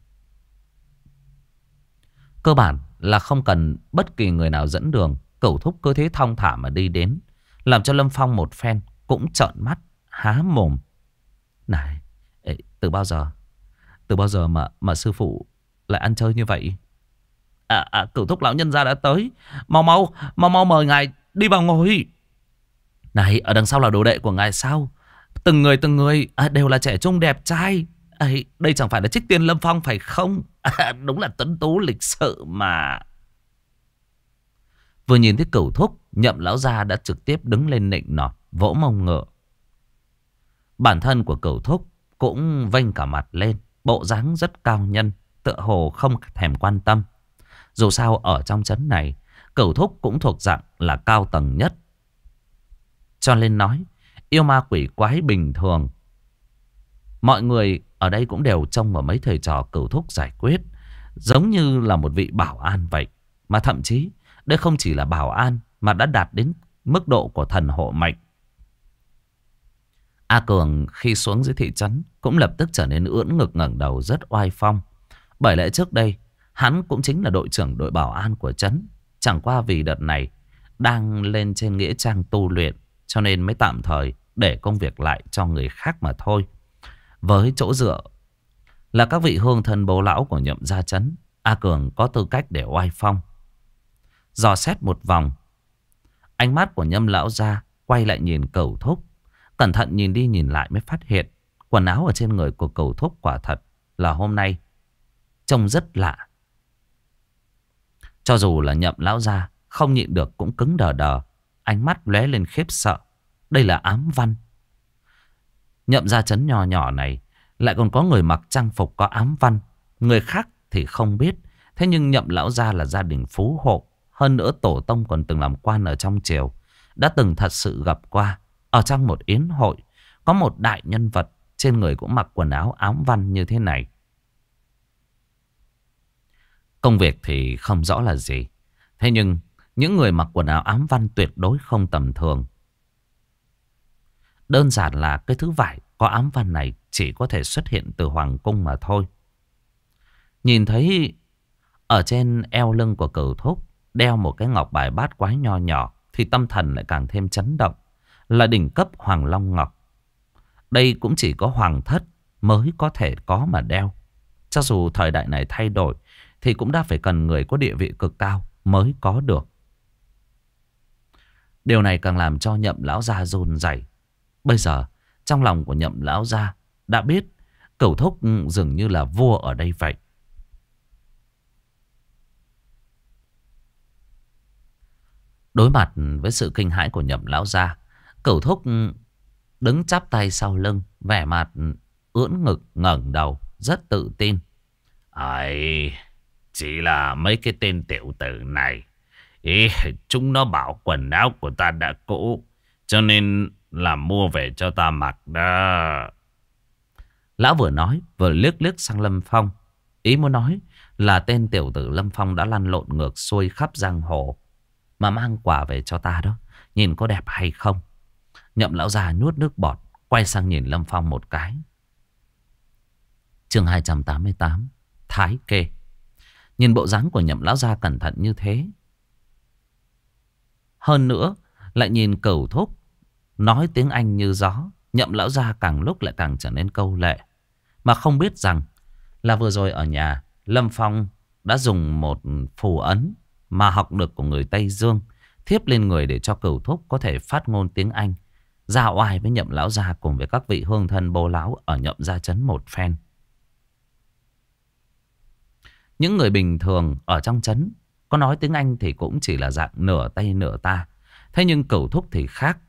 Cơ bản là không cần bất kỳ người nào dẫn đường, Cửu Thúc cứ thế thong thả mà đi đến, làm cho Lâm Phong một phen cũng trợn mắt há mồm. Này, từ bao giờ mà sư phụ lại ăn chơi như vậy? Cửu Thúc lão nhân gia đã tới, mau mời ngài đi vào ngồi. Này, ở đằng sau là đồ đệ của ngài sao? Từng người đều là trẻ trung đẹp trai. Đây chẳng phải là Trích Tiên Lâm Phong phải không? Đúng là tuấn tú lịch sự mà. Vừa nhìn thấy Cửu Thúc, Nhậm lão gia đã trực tiếp đứng lên nịnh nọt, vỗ mông ngựa. Bản thân của Cửu Thúc cũng vênh cả mặt lên, bộ dáng rất cao nhân, tựa hồ không thèm quan tâm. Dù sao ở trong trấn này, Cửu Thúc cũng thuộc dạng là cao tầng nhất. Cho nên nói, yêu ma quỷ quái bình thường, mọi người ở đây cũng đều trông vào mấy thầy trò Cửu Thúc giải quyết, giống như là một vị bảo an vậy. Mà thậm chí đây không chỉ là bảo an mà đã đạt đến mức độ của thần hộ mệnh. A Cường khi xuống dưới thị trấn cũng lập tức trở nên ưỡn ngực ngẩng đầu, rất oai phong. Bởi lẽ trước đây hắn cũng chính là đội trưởng đội bảo an của trấn. Chẳng qua vì đợt này đang lên trên nghĩa trang tu luyện, cho nên mới tạm thời để công việc lại cho người khác mà thôi. Với chỗ dựa là các vị hương thân bố lão của Nhậm gia trấn, A Cường có tư cách để oai phong. Dò xét một vòng, ánh mắt của Nhâm lão gia quay lại nhìn Cửu Thúc. Cẩn thận nhìn đi nhìn lại mới phát hiện quần áo ở trên người của Cửu Thúc quả thật là hôm nay trông rất lạ. Cho dù là Nhậm lão gia không nhịn được cũng cứng đờ đờ, ánh mắt lóe lên khiếp sợ. Đây là ám văn. Nhậm gia trấn nhỏ nhỏ này lại còn có người mặc trang phục có ám văn. Người khác thì không biết, thế nhưng Nhậm lão gia là gia đình phú hộ, hơn nữa tổ tông còn từng làm quan ở trong triều, đã từng thật sự gặp qua. Ở trong một yến hội, có một đại nhân vật trên người cũng mặc quần áo ám văn như thế này. Công việc thì không rõ là gì, thế nhưng những người mặc quần áo ám văn tuyệt đối không tầm thường. Đơn giản là cái thứ vải có ám văn này chỉ có thể xuất hiện từ hoàng cung mà thôi. Nhìn thấy ở trên eo lưng của Cửu Thúc đeo một cái ngọc bài bát quái nho nhỏ thì tâm thần lại càng thêm chấn động. Là đỉnh cấp Hoàng Long Ngọc. Đây cũng chỉ có hoàng thất mới có thể có mà đeo. Cho dù thời đại này thay đổi thì cũng đã phải cần người có địa vị cực cao mới có được. Điều này càng làm cho Nhậm lão gia run rẩy. Bây giờ trong lòng của Nhậm lão gia đã biết Cửu Thúc dường như là vua ở đây vậy. Đối mặt với sự kinh hãi của Nhậm lão gia, Cửu Thúc đứng chắp tay sau lưng, vẻ mặt ưỡn ngực ngẩng đầu, rất tự tin. Ấy, chỉ là mấy cái tên tiểu tử này. Ý, chúng nó bảo quần áo của ta đã cũ, cho nên là mua về cho ta mặc đó. Lão vừa nói vừa liếc liếc sang Lâm Phong. Ý muốn nói là tên tiểu tử Lâm Phong đã lăn lộn ngược xuôi khắp giang hồ mà mang quà về cho ta đó. Nhìn có đẹp hay không? Nhậm lão già nuốt nước bọt, quay sang nhìn Lâm Phong một cái. Chương 288, Thái Kê. Nhìn bộ dáng của Nhậm lão già cẩn thận như thế, hơn nữa lại nhìn Cửu Thúc nói tiếng Anh như gió, Nhậm lão già càng lúc lại càng trở nên câu lệ. Mà không biết rằng là vừa rồi ở nhà, Lâm Phong đã dùng một phù ấn mà học được của người Tây Dương thiếp lên người để cho Cửu Thúc có thể phát ngôn tiếng Anh, ra oai với Nhậm lão gia cùng với các vị hương thân bô lão ở Nhậm gia trấn một phen. Những người bình thường ở trong trấn có nói tiếng Anh thì cũng chỉ là dạng nửa Tây nửa ta. Thế nhưng Cửu Thúc thì khác.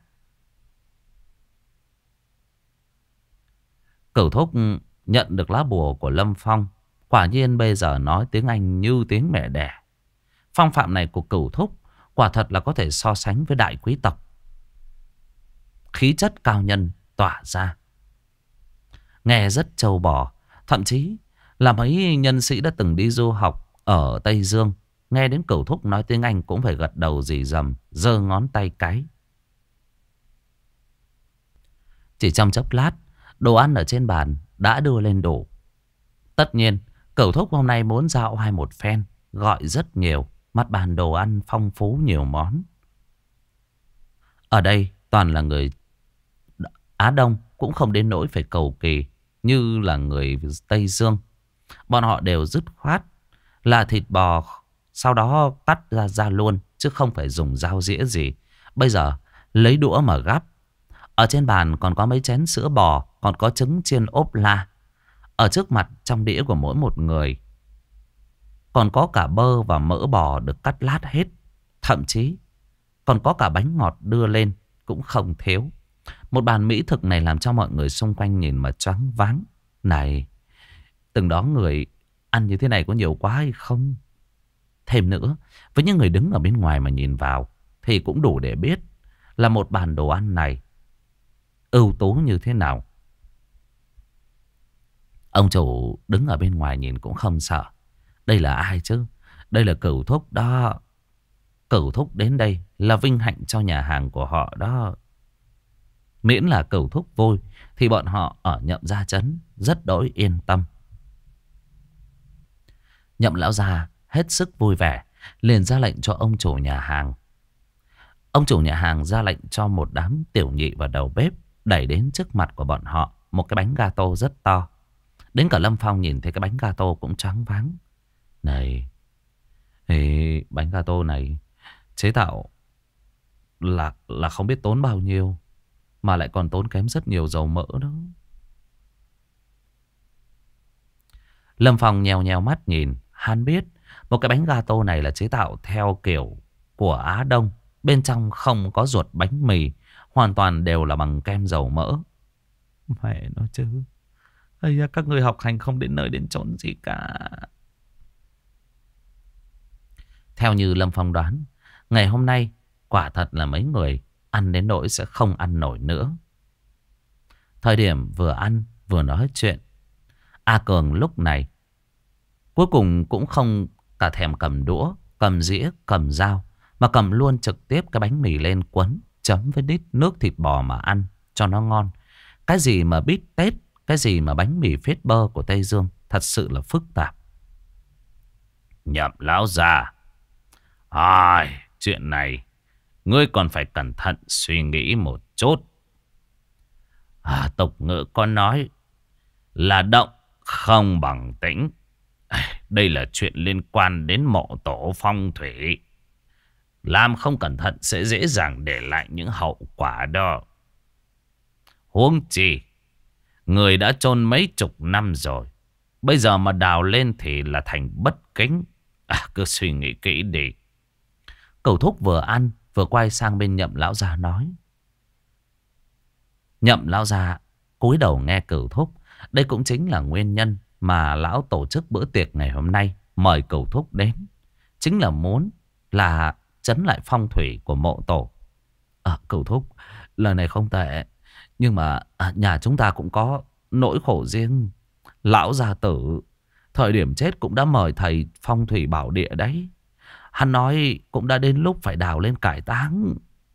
Cửu Thúc nhận được lá bùa của Lâm Phong, quả nhiên bây giờ nói tiếng Anh như tiếng mẹ đẻ. Phong phạm này của Cửu Thúc quả thật là có thể so sánh với đại quý tộc. Khí chất cao nhân tỏa ra, nghe rất trâu bò. Thậm chí là mấy nhân sĩ đã từng đi du học ở Tây Dương, nghe đến Cửu Thúc nói tiếng Anh cũng phải gật đầu rì rầm, giơ ngón tay cái. Chỉ trong chốc lát, đồ ăn ở trên bàn đã đưa lên đủ. Tất nhiên Cửu Thúc hôm nay muốn dạo hai một phen, gọi rất nhiều. Mặt bàn đồ ăn phong phú nhiều món. Ở đây toàn là người Á Đông, cũng không đến nỗi phải cầu kỳ như là người Tây Dương. Bọn họ đều dứt khoát là thịt bò, sau đó cắt ra luôn, chứ không phải dùng dao dĩa gì. Bây giờ lấy đũa mà gắp. Ở trên bàn còn có mấy chén sữa bò, còn có trứng chiên ốp la. Ở trước mặt trong đĩa của mỗi một người còn có cả bơ và mỡ bò được cắt lát hết. Thậm chí còn có cả bánh ngọt đưa lên cũng không thiếu. Một bàn mỹ thực này làm cho mọi người xung quanh nhìn mà choáng váng. Này, từng đó người ăn như thế này có nhiều quá hay không? Thêm nữa, với những người đứng ở bên ngoài mà nhìn vào thì cũng đủ để biết là một bàn đồ ăn này ưu tú như thế nào. Ông chủ đứng ở bên ngoài nhìn cũng không sợ. Đây là ai chứ? Đây là Cửu Thúc đó. Cửu Thúc đến đây là vinh hạnh cho nhà hàng của họ đó. Miễn là Cửu Thúc vui thì bọn họ ở Nhậm gia trấn rất đỗi yên tâm. Nhậm lão gia hết sức vui vẻ, liền ra lệnh cho ông chủ nhà hàng. Ông chủ nhà hàng ra lệnh cho một đám tiểu nhị và đầu bếp đẩy đến trước mặt của bọn họ một cái bánh gato rất to. Đến cả Lâm Phong nhìn thấy cái bánh gato cũng choáng váng. Này, bánh gato này chế tạo là không biết tốn bao nhiêu, mà lại còn tốn kém rất nhiều dầu mỡ đó. Lâm Phong nhèo nhèo mắt nhìn, hắn biết một cái bánh gato này là chế tạo theo kiểu của Á Đông. Bên trong không có ruột bánh mì, hoàn toàn đều là bằng kem dầu mỡ. Mẹ nói chứ, ây da, các người học hành không đến nơi đến chốn gì cả. Theo như Lâm Phong đoán, ngày hôm nay quả thật là mấy người ăn đến nỗi sẽ không ăn nổi nữa. Thời điểm vừa ăn vừa nói chuyện, A Cường lúc này cuối cùng cũng không cả thèm cầm đũa, cầm dĩa, cầm dao, mà cầm luôn trực tiếp cái bánh mì lên quấn, chấm với đít nước thịt bò mà ăn cho nó ngon. Cái gì mà bít tết, cái gì mà bánh mì phết bơ của Tây Dương, thật sự là phức tạp. Nhậm lão già, chuyện này ngươi còn phải cẩn thận suy nghĩ một chút. Tục ngữ có nói là động không bằng tĩnh. Đây là chuyện liên quan đến mộ tổ phong thủy. Làm không cẩn thận sẽ dễ dàng để lại những hậu quả đó. Huống chi, Người đã chôn mấy chục năm rồi. Bây giờ mà đào lên thì là thành bất kính. Cứ suy nghĩ kỹ đi. Cẩu thúc vừa ăn vừa quay sang bên Nhậm lão già nói. Nhậm lão già cúi đầu nghe Cẩu thúc. Đây cũng chính là nguyên nhân mà lão tổ chức bữa tiệc ngày hôm nay, mời Cẩu thúc đến. Chính là muốn là trấn lại phong thủy của mộ tổ. Cẩu thúc, lời này không tệ. Nhưng mà nhà chúng ta cũng có nỗi khổ riêng. Lão gia tử thời điểm chết cũng đã mời thầy phong thủy bảo địa đấy. Hắn nói cũng đã đến lúc phải đào lên cải táng.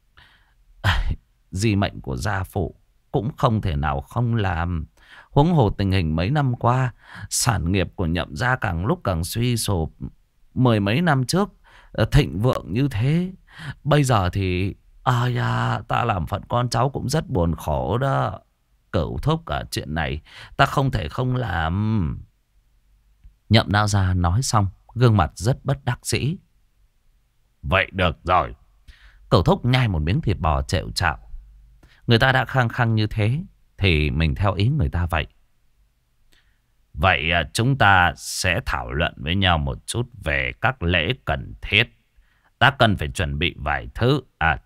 Di mệnh của gia phụ cũng không thể nào không làm. Huống hồ tình hình mấy năm qua, sản nghiệp của Nhậm gia càng lúc càng suy sụp. Mười mấy năm trước thịnh vượng như thế, bây giờ thì ta làm phận con cháu cũng rất buồn khổ đó. Cẩu thúc, chuyện này ta không thể không làm. Nhậm lão gia nói xong, gương mặt rất bất đắc dĩ. Vậy được rồi. Cẩu thúc nhai một miếng thịt bò trệu trạo. Người ta đã khăng khăng như thế thì mình theo ý người ta vậy. Vậy chúng ta sẽ thảo luận với nhau một chút về các lễ cần thiết. Ta cần phải chuẩn bị vài thứ.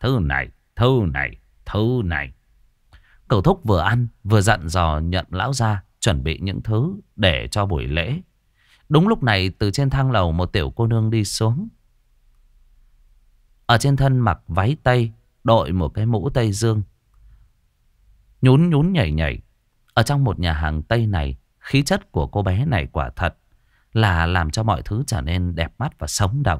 Thứ này. Cẩu thúc vừa ăn vừa dặn dò Nhậm lão gia chuẩn bị những thứ để cho buổi lễ. Đúng lúc này từ trên thang lầu một tiểu cô nương đi xuống. Ở trên thân mặc váy tây, đội một cái mũ tây dương, nhún nhún nhảy nhảy. Ở trong một nhà hàng Tây này, khí chất của cô bé này quả thật là làm cho mọi thứ trở nên đẹp mắt và sống động.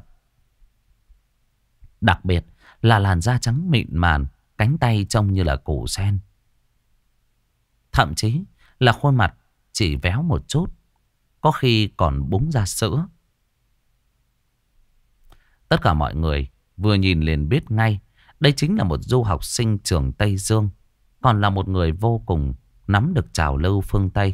Đặc biệt là làn da trắng mịn màn, cánh tay trông như là củ sen. Thậm chí là khuôn mặt chỉ véo một chút, có khi còn búng ra sữa. Tất cả mọi người vừa nhìn liền biết ngay đây chính là một du học sinh trường Tây Dương, còn là một người vô cùng nắm được trào lưu phương Tây.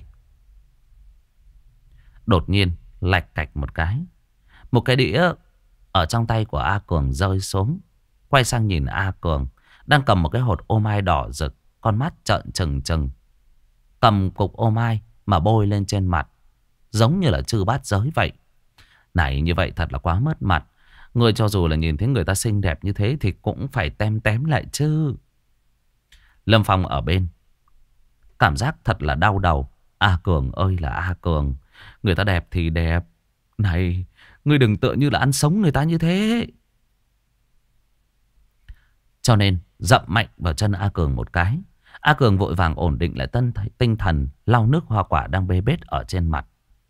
Đột nhiên lạch cạch một cái đĩa ở trong tay của A Cường rơi xuống. Quay sang nhìn A Cường đang cầm một cái hột ô mai đỏ rực, con mắt trợn trừng trừng, cầm cục ô mai mà bôi lên trên mặt, giống như là chư bát giới vậy. Này, như vậy thật là quá mất mặt. Người cho dù là nhìn thấy người ta xinh đẹp như thế thì cũng phải tem tém lại chứ. Lâm Phong ở bên cảm giác thật là đau đầu. A Cường ơi là A Cường, người ta đẹp thì đẹp. Này, ngươi đừng tựa như là ăn sống người ta như thế. Cho nên dậm mạnh vào chân A Cường một cái. A Cường vội vàng ổn định lại tinh thần, lau nước hoa quả đang bê bết ở trên mặt.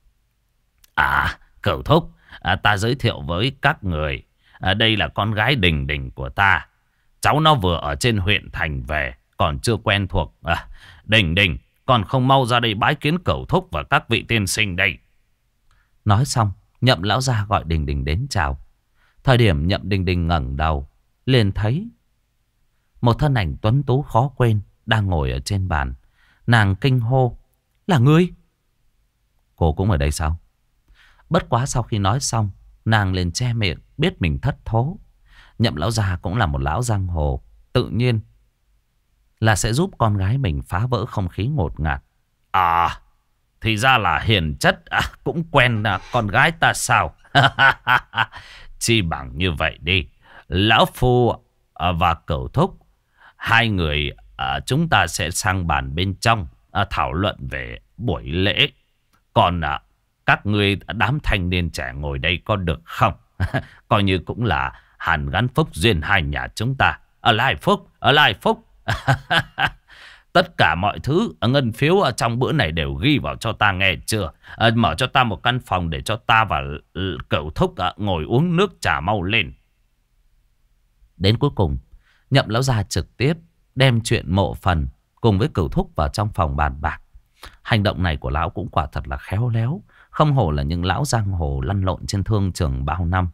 Cẩu thúc, ta giới thiệu với các người. Đây là con gái Đình Đình của ta. Cháu nó vừa ở trên huyện thành về, còn chưa quen thuộc. Đình Đình, còn không mau ra đây bái kiến cẩu thúc và các vị tiên sinh đây. Nói xong, Nhậm lão gia gọi Đình Đình đến chào. Thời điểm Nhậm Đình Đình ngẩng đầu, liền thấy một thân ảnh tuấn tú khó quên đang ngồi ở trên bàn. Nàng kinh hô: là ngươi? Cô cũng ở đây sao? Bất quá sau khi nói xong, nàng liền che miệng, biết mình thất thố. Nhậm lão già cũng là một lão giang hồ, tự nhiên là sẽ giúp con gái mình phá vỡ không khí ngột ngạt. Thì ra là hiền chất, cũng quen con gái ta sao? Chi bằng như vậy đi, lão phu và cẩu thúc, hai người chúng ta sẽ sang bàn bên trong thảo luận về buổi lễ. Còn các ngươi đám thanh niên trẻ ngồi đây có được không? Coi như cũng là hàn gắn phúc duyên hai nhà chúng ta. Ở lại phúc. Tất cả mọi thứ ngân phiếu ở trong bữa này đều ghi vào cho ta, nghe chưa? Mở cho ta một căn phòng để cho ta và cẩu thúc ngồi uống nước trà mau lên. Đến cuối cùng, Nhậm lão gia trực tiếp đem chuyện mộ phần cùng với cẩu thúc vào trong phòng bàn bạc. Hành động này của lão cũng quả thật là khéo léo, không hổ là những lão giang hồ lăn lộn trên thương trường bao năm.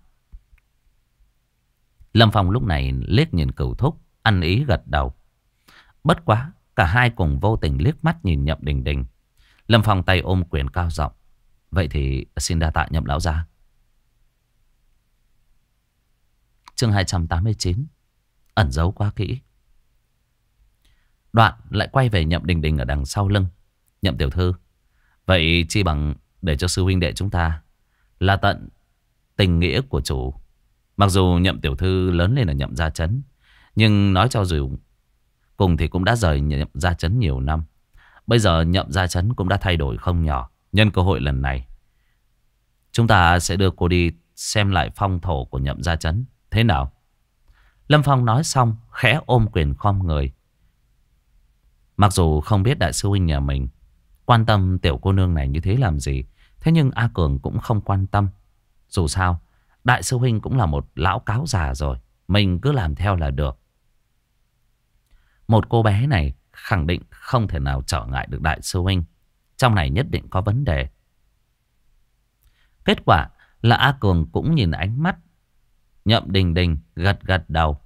Lâm Phong lúc này liếc nhìn cẩu thúc, ăn ý gật đầu. Bất quá, cả hai cùng vô tình liếc mắt nhìn Nhậm Đình Đình. Lâm Phong tay ôm quyền cao giọng: vậy thì xin đa tạ Nhậm lão gia. Chương 289, ẩn giấu quá kỹ. Đoạn lại quay về Nhậm Đình Đình ở đằng sau lưng. Nhậm tiểu thư, vậy chi bằng để cho sư huynh đệ chúng ta là tận tình nghĩa của chủ. Mặc dù Nhậm tiểu thư lớn lên ở Nhậm gia trấn, nhưng nói cho dù cùng thì cũng đã rời Nhậm gia trấn nhiều năm. Bây giờ Nhậm gia trấn cũng đã thay đổi không nhỏ. Nhân cơ hội lần này, chúng ta sẽ đưa cô đi xem lại phong thổ của Nhậm gia trấn. Thế nào? Lâm Phong nói xong khẽ ôm quyền khom người. Mặc dù không biết đại sư huynh nhà mình quan tâm tiểu cô nương này như thế làm gì, thế nhưng A Cường cũng không quan tâm. Dù sao đại sư huynh cũng là một lão cáo già rồi, mình cứ làm theo là được. Một cô bé này khẳng định không thể nào trở ngại được đại sư huynh. Trong này nhất định có vấn đề. Kết quả là A Cường cũng nhìn ánh mắt Nhậm Đình Đình, gật gật đầu.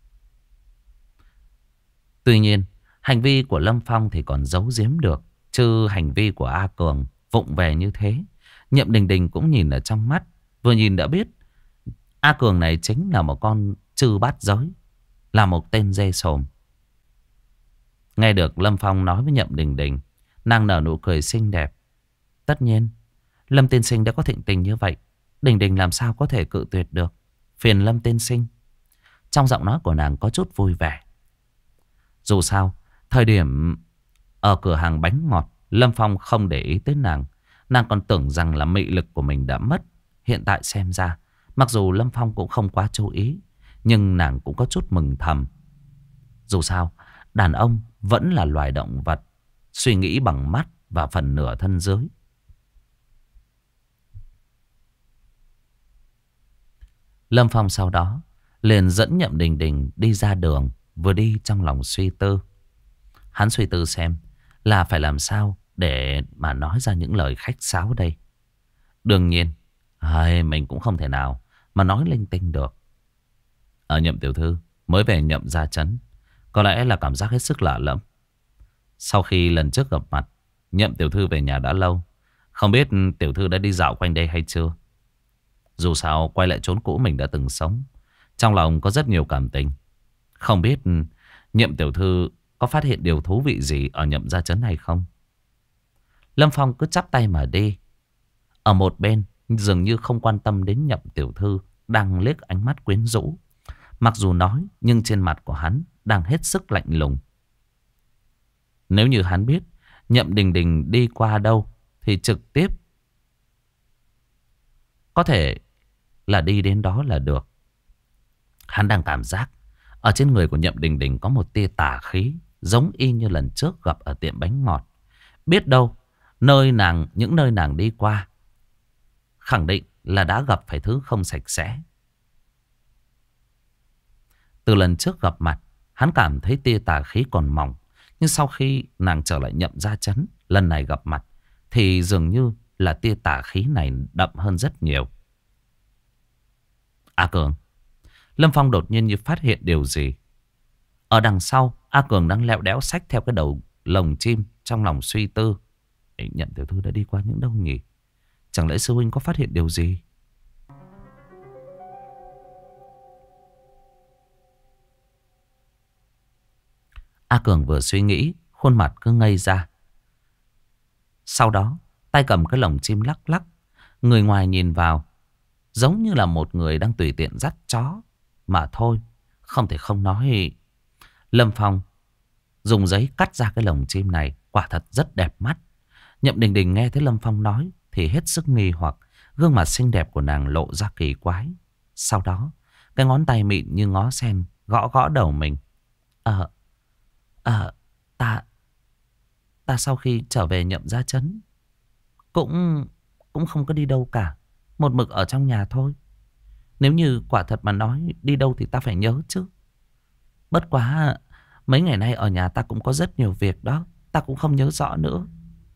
Tuy nhiên hành vi của Lâm Phong thì còn giấu giếm được, chứ hành vi của A Cường vụng về như thế, Nhậm Đình Đình cũng nhìn ở trong mắt. Vừa nhìn đã biết A Cường này chính là một con trư bát giới, là một tên dê sồm. Nghe được Lâm Phong nói với Nhậm Đình Đình, nàng nở nụ cười xinh đẹp. Tất nhiên Lâm tiên sinh đã có thịnh tình như vậy, Đình Đình làm sao có thể cự tuyệt được. Phiền Lâm tiên sinh. Trong giọng nói của nàng có chút vui vẻ. Dù sao thời điểm ở cửa hàng bánh ngọt, Lâm Phong không để ý tới nàng. Nàng còn tưởng rằng là mị lực của mình đã mất. Hiện tại xem ra, mặc dù Lâm Phong cũng không quá chú ý, nhưng nàng cũng có chút mừng thầm. Dù sao đàn ông vẫn là loài động vật, suy nghĩ bằng mắt và phần nửa thân dưới. Lâm Phong sau đó liền dẫn Nhậm Đình Đình đi ra đường, vừa đi trong lòng suy tư. Hắn suy tư xem là phải làm sao để mà nói ra những lời khách sáo đây. Đương nhiên mình cũng không thể nào mà nói linh tinh được. Ở Nhậm tiểu thư mới về Nhậm gia trấn, có lẽ là cảm giác hết sức lạ lẫm. Sau khi lần trước gặp mặt, Nhậm tiểu thư về nhà đã lâu. Không biết tiểu thư đã đi dạo quanh đây hay chưa. Dù sao quay lại chốn cũ mình đã từng sống, trong lòng có rất nhiều cảm tình. Không biết Nhậm tiểu thư có phát hiện điều thú vị gì ở Nhậm gia trấn hay không. Lâm Phong cứ chắp tay mà đi. Ở một bên dường như không quan tâm đến Nhậm tiểu thư đang liếc ánh mắt quyến rũ. Mặc dù nói nhưng trên mặt của hắn đang hết sức lạnh lùng. Nếu như hắn biết Nhậm Đình Đình đi qua đâu thì trực tiếp có thể là đi đến đó là được. Hắn đang cảm giác ở trên người của Nhậm Đình Đình có một tia tà khí, giống y như lần trước gặp ở tiệm bánh ngọt. Biết đâu những nơi nàng đi qua khẳng định là đã gặp phải thứ không sạch sẽ. Từ lần trước gặp mặt, hắn cảm thấy tia tà khí còn mỏng. Nhưng sau khi nàng trở lại Nhậm gia trấn, lần này gặp mặt, thì dường như là tia tà khí này đậm hơn rất nhiều. A Cường. Lâm Phong đột nhiên như phát hiện điều gì. Ở đằng sau, A Cường đang lẹo đẽo xách theo cái đầu lồng chim, trong lòng suy tư. Nhậm tiểu thư đã đi qua những đâu nhỉ? Chẳng lẽ sư huynh có phát hiện điều gì? A Cường vừa suy nghĩ, khuôn mặt cứ ngây ra. Sau đó tay cầm cái lồng chim lắc lắc. Người ngoài nhìn vào giống như là một người đang tùy tiện dắt chó mà thôi. Không thể không nói, Lâm Phong dùng giấy cắt ra cái lồng chim này, quả thật rất đẹp mắt. Nhậm Đình Đình nghe thấy Lâm Phong nói thì hết sức nghi hoặc. Gương mặt xinh đẹp của nàng lộ ra kỳ quái. Sau đó cái ngón tay mịn như ngó sen gõ gõ đầu mình. Ta sau khi trở về Nhậm gia trấn cũng không có đi đâu cả, một mực ở trong nhà thôi. Nếu như quả thật mà nói đi đâu thì ta phải nhớ chứ. Bất quá mấy ngày nay ở nhà ta cũng có rất nhiều việc đó, ta cũng không nhớ rõ nữa.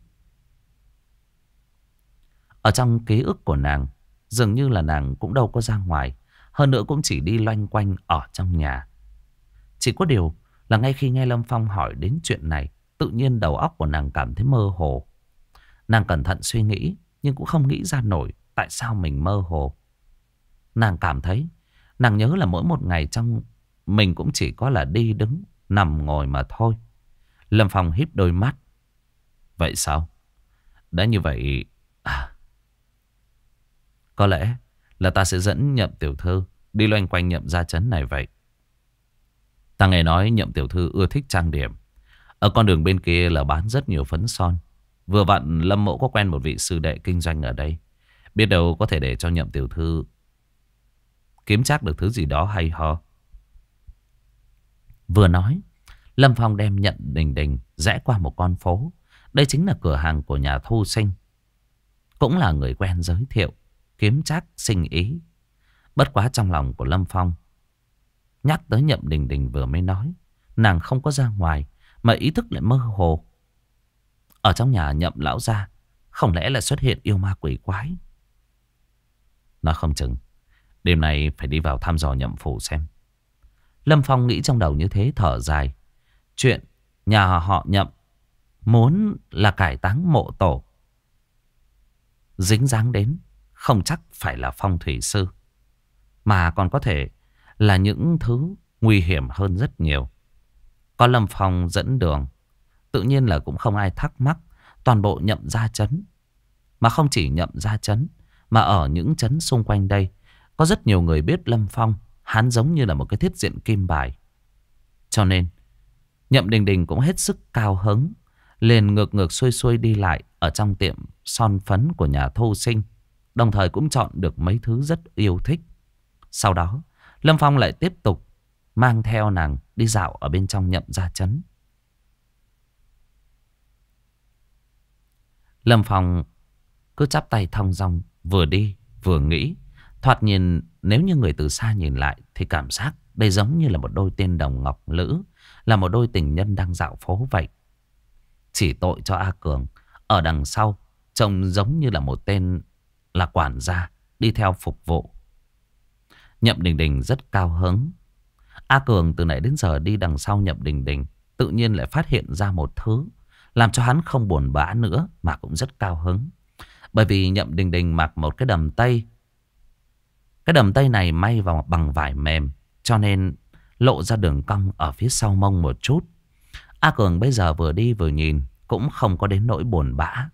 Ở trong ký ức của nàng, dường như là nàng cũng đâu có ra ngoài. Hơn nữa cũng chỉ đi loanh quanh ở trong nhà. Chỉ có điều là ngay khi nghe Lâm Phong hỏi đến chuyện này, tự nhiên đầu óc của nàng cảm thấy mơ hồ. Nàng cẩn thận suy nghĩ, nhưng cũng không nghĩ ra nổi tại sao mình mơ hồ. Nàng cảm thấy, nàng nhớ là mỗi một ngày trong mình cũng chỉ có là đi đứng, nằm ngồi mà thôi. Lâm Phong híp đôi mắt. Vậy sao? Đã như vậy, có lẽ là ta sẽ dẫn Nhậm tiểu thư đi loanh quanh Nhậm gia trấn này vậy. Ta nghe nói Nhậm tiểu thư ưa thích trang điểm. Ở con đường bên kia là bán rất nhiều phấn son. Vừa vặn Lâm mỗ có quen một vị sư đệ kinh doanh ở đây. Biết đâu có thể để cho Nhậm tiểu thư kiếm trác được thứ gì đó hay ho. Vừa nói, Lâm Phong đem Nhậm Đình Đình rẽ qua một con phố. Đây chính là cửa hàng của nhà Thu Sinh. Cũng là người quen giới thiệu, kiếm trác sinh ý. Bất quá trong lòng của Lâm Phong nhắc tới Nhậm Đình Đình vừa mới nói, nàng không có ra ngoài, mà ý thức lại mơ hồ. Ở trong nhà Nhậm lão gia, không lẽ lại xuất hiện yêu ma quỷ quái? Nó không chừng đêm nay phải đi vào thăm dò Nhậm phủ xem. Lâm Phong nghĩ trong đầu như thế, thở dài. Chuyện nhà họ Nhậm muốn là cải táng mộ tổ, dính dáng đến không chắc phải là phong thủy sư, mà còn có thể là những thứ nguy hiểm hơn rất nhiều. Có Lâm Phong dẫn đường, tự nhiên là cũng không ai thắc mắc. Toàn bộ Nhậm gia trấn, mà không chỉ Nhậm gia trấn, mà ở những trấn xung quanh đây, có rất nhiều người biết Lâm Phong. Hắn giống như là một cái thiết diện kim bài. Cho nên Nhậm Đình Đình cũng hết sức cao hứng, liền ngược ngược xuôi xuôi đi lại ở trong tiệm son phấn của nhà Thu Sinh, đồng thời cũng chọn được mấy thứ rất yêu thích. Sau đó Lâm Phong lại tiếp tục mang theo nàng đi dạo ở bên trong Nhậm gia trấn. Lâm Phong cứ chắp tay thong dong, vừa đi vừa nghĩ. Thoạt nhìn nếu như người từ xa nhìn lại thì cảm giác đây giống như là một đôi tiên đồng ngọc lữ, là một đôi tình nhân đang dạo phố vậy. Chỉ tội cho A Cường ở đằng sau trông giống như là một tên là quản gia đi theo phục vụ. Nhậm Đình Đình rất cao hứng. A Cường từ nãy đến giờ đi đằng sau Nhậm Đình Đình, tự nhiên lại phát hiện ra một thứ làm cho hắn không buồn bã nữa, mà cũng rất cao hứng. Bởi vì Nhậm Đình Đình mặc một cái đầm tây. Cái đầm tây này may vào bằng vải mềm, cho nên lộ ra đường cong ở phía sau mông một chút. A Cường bây giờ vừa đi vừa nhìn, cũng không có đến nỗi buồn bã.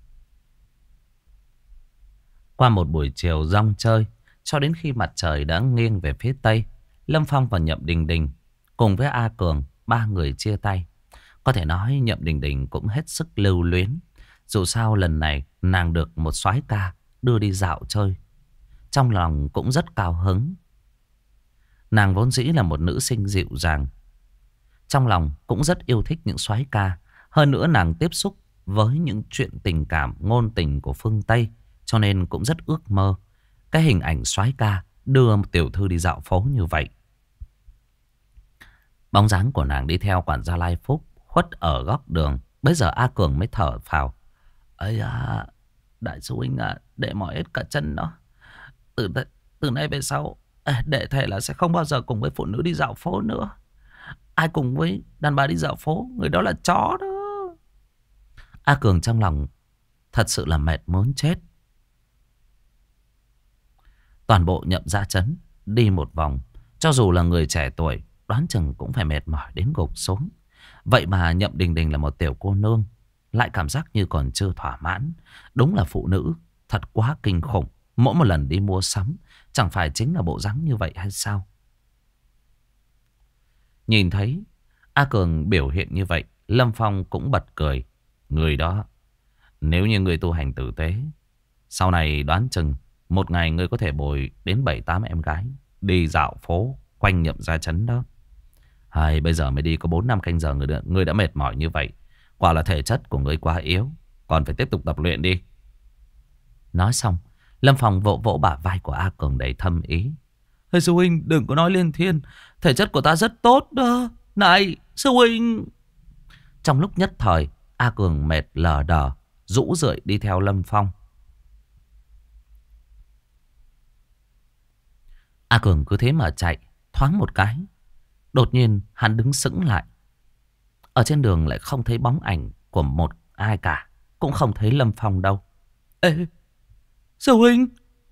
Qua một buổi chiều rong chơi, cho đến khi mặt trời đã nghiêng về phía tây, Lâm Phong và Nhậm Đình Đình cùng với A Cường, ba người chia tay. Có thể nói Nhậm Đình Đình cũng hết sức lưu luyến. Dù sao lần này nàng được một soái ca đưa đi dạo chơi, trong lòng cũng rất cao hứng. Nàng vốn dĩ là một nữ sinh dịu dàng, trong lòng cũng rất yêu thích những soái ca. Hơn nữa nàng tiếp xúc với những chuyện tình cảm ngôn tình của phương Tây, cho nên cũng rất ước mơ cái hình ảnh soái ca đưa tiểu thư đi dạo phố như vậy. Bóng dáng của nàng đi theo quản gia Lai Phúc khuất ở góc đường. Bây giờ A Cường mới thở phào. Ây à, đại sư huynh à, đệ mỏi hết cả chân đó. Từ nay về sau, đệ thề là sẽ không bao giờ cùng với phụ nữ đi dạo phố nữa. Ai cùng với đàn bà đi dạo phố, người đó là chó đó. A Cường trong lòng thật sự là mệt muốn chết. Toàn bộ Nhậm gia trấn đi một vòng, cho dù là người trẻ tuổi đoán chừng cũng phải mệt mỏi đến gục xuống. Vậy mà Nhậm Đình Đình là một tiểu cô nương, lại cảm giác như còn chưa thỏa mãn. Đúng là phụ nữ thật quá kinh khủng. Mỗi một lần đi mua sắm chẳng phải chính là bộ dáng như vậy hay sao? Nhìn thấy A Cường biểu hiện như vậy, Lâm Phong cũng bật cười. Người đó, nếu như người tu hành tử tế, sau này đoán chừng một ngày người có thể bồi đến 7-8 em gái đi dạo phố quanh Nhậm gia trấn đó. Hay bây giờ mới đi có 4-5 canh giờ, người đã mệt mỏi như vậy. Quả là thể chất của người quá yếu, còn phải tiếp tục tập luyện đi. Nói xong, Lâm Phong vỗ vỗ bả vai của A Cường đầy thâm ý. Hey, sư huynh đừng có nói liên thiên, thể chất của ta rất tốt đó. Này sư huynh. Trong lúc nhất thời, A Cường mệt lờ đờ, rũ rượi đi theo Lâm Phong. A Cường cứ thế mà chạy. Thoáng một cái, đột nhiên hắn đứng sững lại. Ở trên đường lại không thấy bóng ảnh của một ai cả, cũng không thấy Lâm Phong đâu. Ê, sư huynh.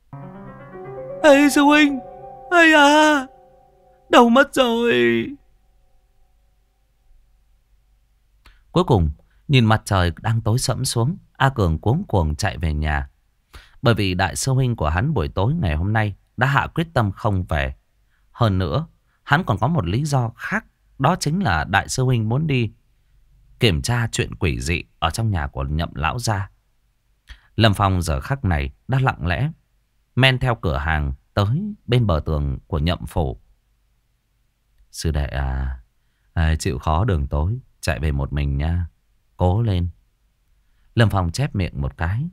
Ê, sư huynh. Ây à, đâu mất rồi. Cuối cùng Nhìn mặt trời đang tối sẫm xuống, A Cường cuống cuồng chạy về nhà. Bởi vì đại sư huynh của hắn buổi tối ngày hôm nay đã hạ quyết tâm không về. Hơn nữa, hắn còn có một lý do khác. Đó chính là đại sư huynh muốn đi kiểm tra chuyện quỷ dị ở trong nhà của Nhậm lão gia. Lâm Phong giờ khắc này đã lặng lẽ men theo cửa hàng tới bên bờ tường của Nhậm phủ. Sư đệ chịu khó đường tối, chạy về một mình nha. Cố lên. Lâm Phong chép miệng một cái.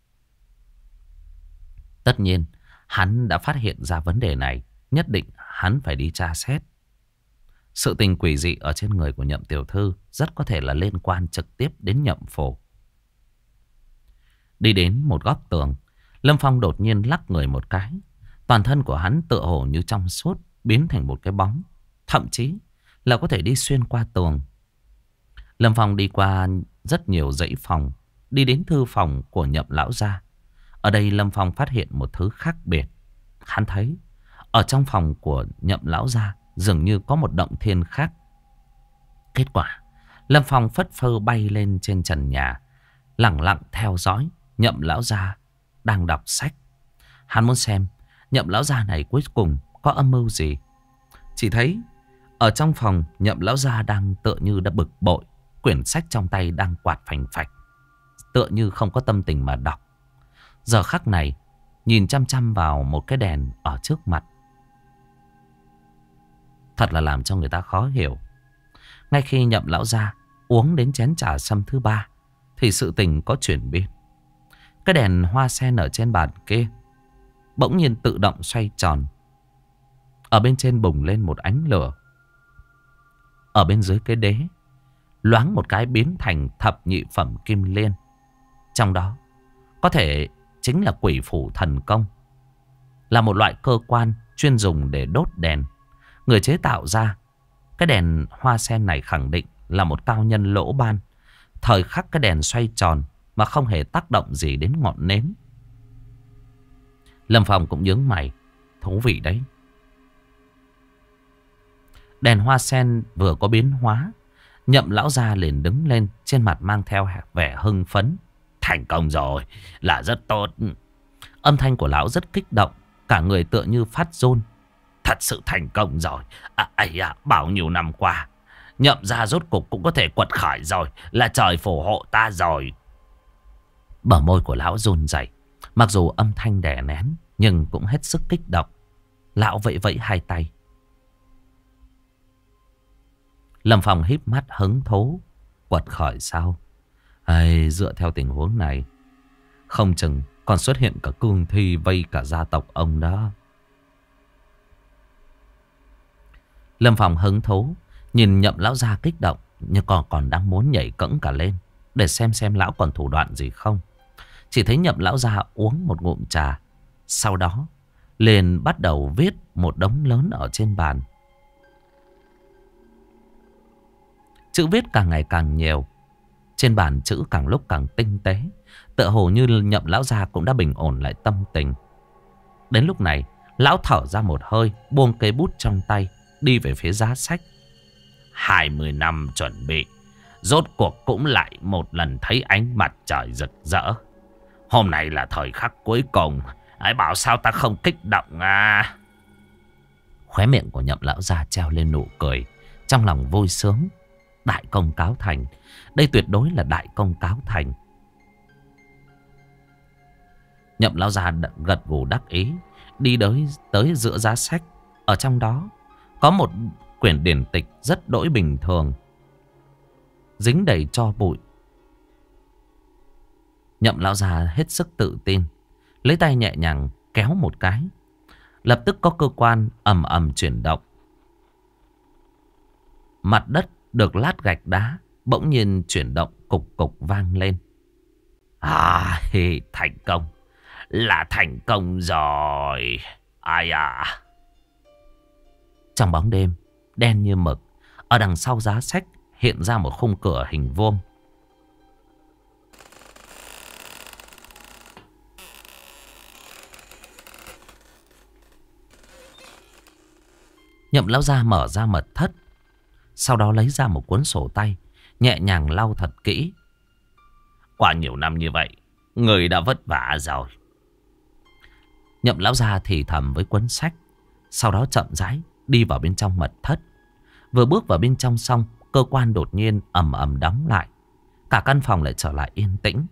Tất nhiên, hắn đã phát hiện ra vấn đề này. Nhất định hắn phải đi tra xét. Sự tình quỷ dị ở trên người của Nhậm tiểu thư rất có thể là liên quan trực tiếp đến Nhậm phủ. Đi đến một góc tường, Lâm Phong đột nhiên lắc người một cái. Toàn thân của hắn tựa hồ như trong suốt, biến thành một cái bóng. Thậm chí là có thể đi xuyên qua tường. Lâm Phong đi qua rất nhiều dãy phòng, đi đến thư phòng của Nhậm lão gia. Ở đây Lâm Phong phát hiện một thứ khác biệt. Hắn thấy ở trong phòng của Nhậm lão gia dường như có một động thiên khác. Kết quả Lâm Phong phất phơ bay lên trên trần nhà, lẳng lặng theo dõi Nhậm lão gia đang đọc sách. Hắn muốn xem Nhậm lão gia này cuối cùng có âm mưu gì. Chỉ thấy ở trong phòng Nhậm lão gia đang tựa như đã bực bội, quyển sách trong tay đang quạt phành phạch, tựa như không có tâm tình mà đọc. Giờ khắc này nhìn chăm chăm vào một cái đèn ở trước mặt, thật là làm cho người ta khó hiểu. Ngay khi Nhậm lão gia uống đến chén trà sâm thứ 3 thì sự tình có chuyển biến. Cái đèn hoa sen ở trên bàn kia bỗng nhiên tự động xoay tròn. Ở bên trên bùng lên một ánh lửa. Ở bên dưới cái đế loáng một cái biến thành thập nhị phẩm kim liên. Trong đó có thể chính là quỷ phủ thần công, là một loại cơ quan chuyên dùng để đốt đèn. Người chế tạo ra cái đèn hoa sen này khẳng định là một cao nhân lỗ ban. Thời khắc cái đèn xoay tròn mà không hề tác động gì đến ngọn nến. Lâm Phong cũng nhướng mày. Thú vị đấy. Đèn hoa sen vừa có biến hóa, Nhậm lão gia liền đứng lên, trên mặt mang theo vẻ hưng phấn. Thành công rồi, là rất tốt. Âm thanh của lão rất kích động, cả người tựa như phát run. Thật sự thành công rồi. Bao nhiêu năm qua Nhậm gia rốt cục cũng có thể quật khởi rồi, là trời phù hộ ta rồi. Bờ môi của lão run rẩy, mặc dù âm thanh đè nén nhưng cũng hết sức kích động. Lão vẫy vẫy hai tay. Lâm Phong híp mắt hứng thú. Quật khởi sao? Dựa theo tình huống này, không chừng còn xuất hiện cả cương thi vây cả gia tộc ông đó. Lâm Phong hứng thú nhìn Nhậm lão gia kích động, nhưng còn đang muốn nhảy cẫng cả lên để xem lão còn thủ đoạn gì không. Chỉ thấy Nhậm lão gia uống một ngụm trà, sau đó liền bắt đầu viết một đống lớn ở trên bàn. Chữ viết càng ngày càng nhiều, trên bàn chữ càng lúc càng tinh tế, tựa hồ như Nhậm lão gia cũng đã bình ổn lại tâm tình. Đến lúc này, lão thở ra một hơi, buông cây bút trong tay, đi về phía giá sách. 20 năm chuẩn bị, rốt cuộc cũng lại một lần thấy ánh mặt trời rực rỡ. Hôm nay là thời khắc cuối cùng, hãy bảo sao ta không kích động à. Khóe miệng của Nhậm lão gia treo lên nụ cười, trong lòng vui sướng. Đại công cáo thành, đây tuyệt đối là đại công cáo thành. Nhậm lão gia gật gù đắc ý, đi tới giữa giá sách. Ở trong đó có một quyển điển tịch rất đỗi bình thường, dính đầy tro bụi. Nhậm lão gia hết sức tự tin, lấy tay nhẹ nhàng kéo một cái, lập tức có cơ quan ầm ầm chuyển động. Mặt đất được lát gạch đá bỗng nhiên chuyển động cục cục vang lên. Thành công, là thành công rồi. Ai à. Trong bóng đêm đen như mực, ở đằng sau giá sách hiện ra một khung cửa hình vuông. Nhậm lão gia mở ra mật thất, sau đó lấy ra một cuốn sổ tay, nhẹ nhàng lau thật kỹ, Qua nhiều năm như vậy, người đã vất vả rồi. Nhậm lão gia thì thầm với cuốn sách, sau đó chậm rãi đi vào bên trong mật thất. Vừa bước vào bên trong xong, cơ quan đột nhiên ầm ầm đóng lại. Cả căn phòng lại trở lại yên tĩnh.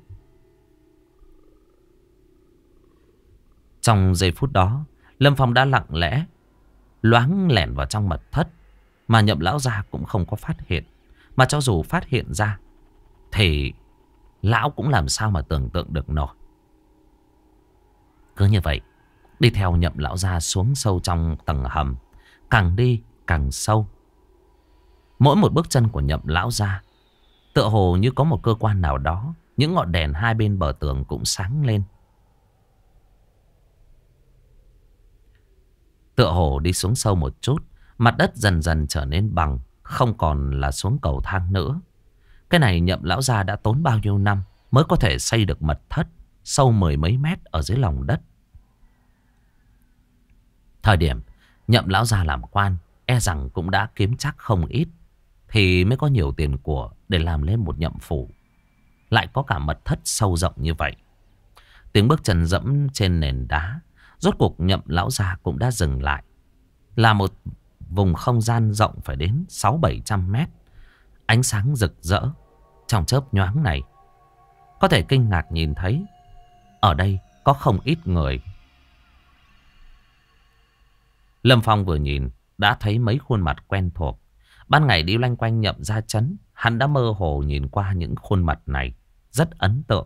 Trong giây phút đó, Lâm Phong đã lặng lẽ loáng lẻn vào trong mật thất, mà Nhậm lão gia cũng không có phát hiện. Mà cho dù phát hiện ra thì lão cũng làm sao mà tưởng tượng được nổi. Cứ như vậy, đi theo Nhậm lão gia xuống sâu trong tầng hầm, càng đi càng sâu. Mỗi một bước chân của Nhậm lão gia tựa hồ như có một cơ quan nào đó. Những ngọn đèn hai bên bờ tường cũng sáng lên. Tựa hồ đi xuống sâu một chút, mặt đất dần dần trở nên bằng, không còn là xuống cầu thang nữa. Cái này Nhậm lão gia đã tốn bao nhiêu năm mới có thể xây được mật thất sâu 10 mấy mét ở dưới lòng đất. Thời điểm Nhậm lão gia làm quan, e rằng cũng đã kiếm chắc không ít, thì mới có nhiều tiền của để làm lên một nhậm phủ, lại có cả mật thất sâu rộng như vậy. Tiếng bước chân dẫm trên nền đá, rốt cuộc Nhậm lão gia cũng đã dừng lại. Là một vùng không gian rộng phải đến 600-700 mét. Ánh sáng rực rỡ trong chớp nhoáng này, có thể kinh ngạc nhìn thấy ở đây có không ít người. Lâm Phong vừa nhìn đã thấy mấy khuôn mặt quen thuộc. Ban ngày đi loanh quanh Nhậm gia trấn, hắn đã mơ hồ nhìn qua những khuôn mặt này, rất ấn tượng.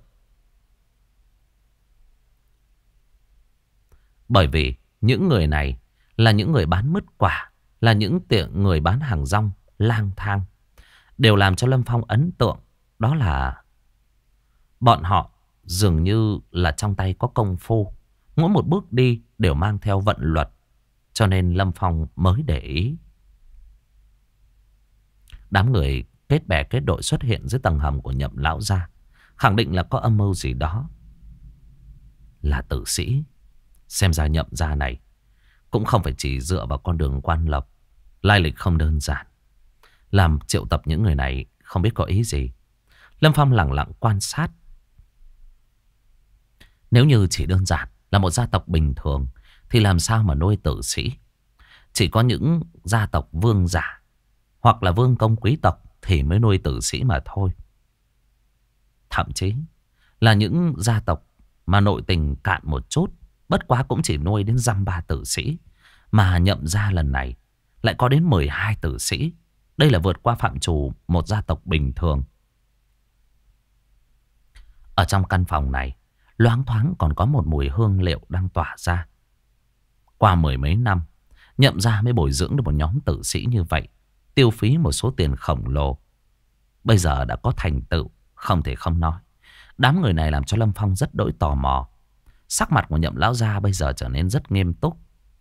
Bởi vì những người này là những người bán mứt quả, là những người bán hàng rong lang thang. Đều làm cho Lâm Phong ấn tượng, đó là bọn họ dường như là trong tay có công phu. Mỗi một bước đi đều mang theo vận luật, cho nên Lâm Phong mới để ý. Đám người kết bè kết đội xuất hiện dưới tầng hầm của Nhậm lão gia, khẳng định là có âm mưu gì đó. Là tử sĩ. Xem ra Nhậm gia này cũng không phải chỉ dựa vào con đường quan lộc, lai lịch không đơn giản. Làm triệu tập những người này không biết có ý gì. Lâm Phong lặng lặng quan sát. Nếu như chỉ đơn giản là một gia tộc bình thường thì làm sao mà nuôi tử sĩ. Chỉ có những gia tộc vương giả hoặc là vương công quý tộc thì mới nuôi tử sĩ mà thôi. Thậm chí là những gia tộc mà nội tình cạn một chút, bất quá cũng chỉ nuôi đến dăm ba tử sĩ. Mà Nhậm gia lần này lại có đến 12 tử sĩ. Đây là vượt qua phạm trù một gia tộc bình thường. Ở trong căn phòng này, loáng thoáng còn có một mùi hương liệu đang tỏa ra. Qua 10 mấy năm, Nhậm gia mới bồi dưỡng được một nhóm tử sĩ như vậy, tiêu phí một số tiền khổng lồ. Bây giờ đã có thành tựu, không thể không nói. Đám người này làm cho Lâm Phong rất đỗi tò mò. Sắc mặt của Nhậm lão gia bây giờ trở nên rất nghiêm túc.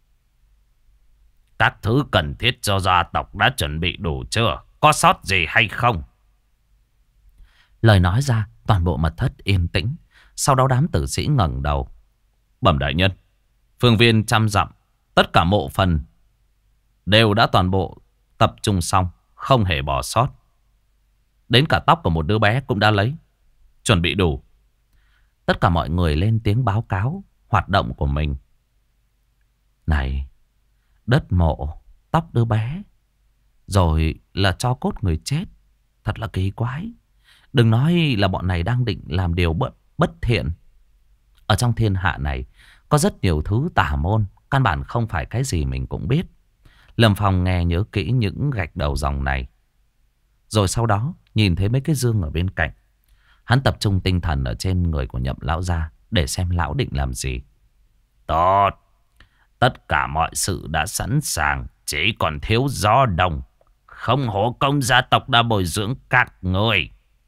Các thứ cần thiết cho gia tộc đã chuẩn bị đủ chưa? Có sót gì hay không? Lời nói ra, toàn bộ mật thất yên tĩnh. Sau đó đám tử sĩ ngẩng đầu. Bẩm đại nhân, phương viên 100 dặm, tất cả mộ phần đều đã toàn bộ tập trung xong, không hề bỏ sót. Đến cả tóc của một đứa bé cũng đã lấy, chuẩn bị đủ. Tất cả mọi người lên tiếng báo cáo hoạt động của mình. Này, đất mộ, tóc đứa bé, rồi là tro cốt người chết. Thật là kỳ quái. Đừng nói là bọn này đang định làm điều bất thiện. Ở trong thiên hạ này có rất nhiều thứ tà môn, căn bản không phải cái gì mình cũng biết. Lâm Phong nghe nhớ kỹ những gạch đầu dòng này. Rồi sau đó nhìn thấy mấy cái dương ở bên cạnh. Hắn tập trung tinh thần ở trên người của Nhậm lão gia để xem lão định làm gì. Tốt. Tất cả mọi sự đã sẵn sàng, chỉ còn thiếu gió đông. Không hổ công gia tộc đã bồi dưỡng các người.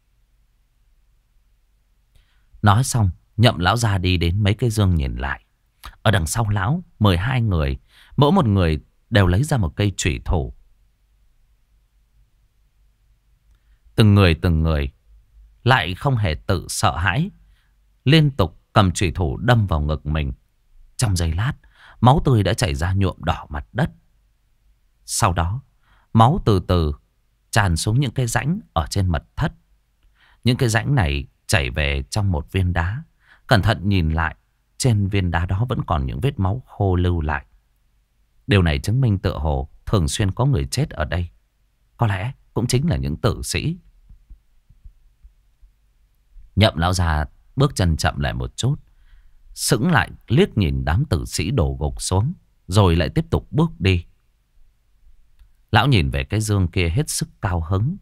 Nói xong, Nhậm lão gia đi đến mấy cái dương nhìn lại. Ở đằng sau lão, 12 người, mỗi một người đều lấy ra một cây chủy thủ. Từng người lại không hề tự sợ hãi, liên tục cầm chủy thủ đâm vào ngực mình. Trong giây lát, máu tươi đã chảy ra nhuộm đỏ mặt đất. Sau đó, máu từ từ tràn xuống những cái rãnh ở trên mật thất. Những cái rãnh này chảy về trong một viên đá. Cẩn thận nhìn lại, trên viên đá đó vẫn còn những vết máu khô lưu lại. Điều này chứng minh tựa hồ thường xuyên có người chết ở đây. Có lẽ cũng chính là những tử sĩ. Nhậm lão già bước chân chậm lại một chút, sững lại liếc nhìn đám tử sĩ đổ gục xuống, rồi lại tiếp tục bước đi. Lão nhìn về cái dương kia hết sức cao hứng,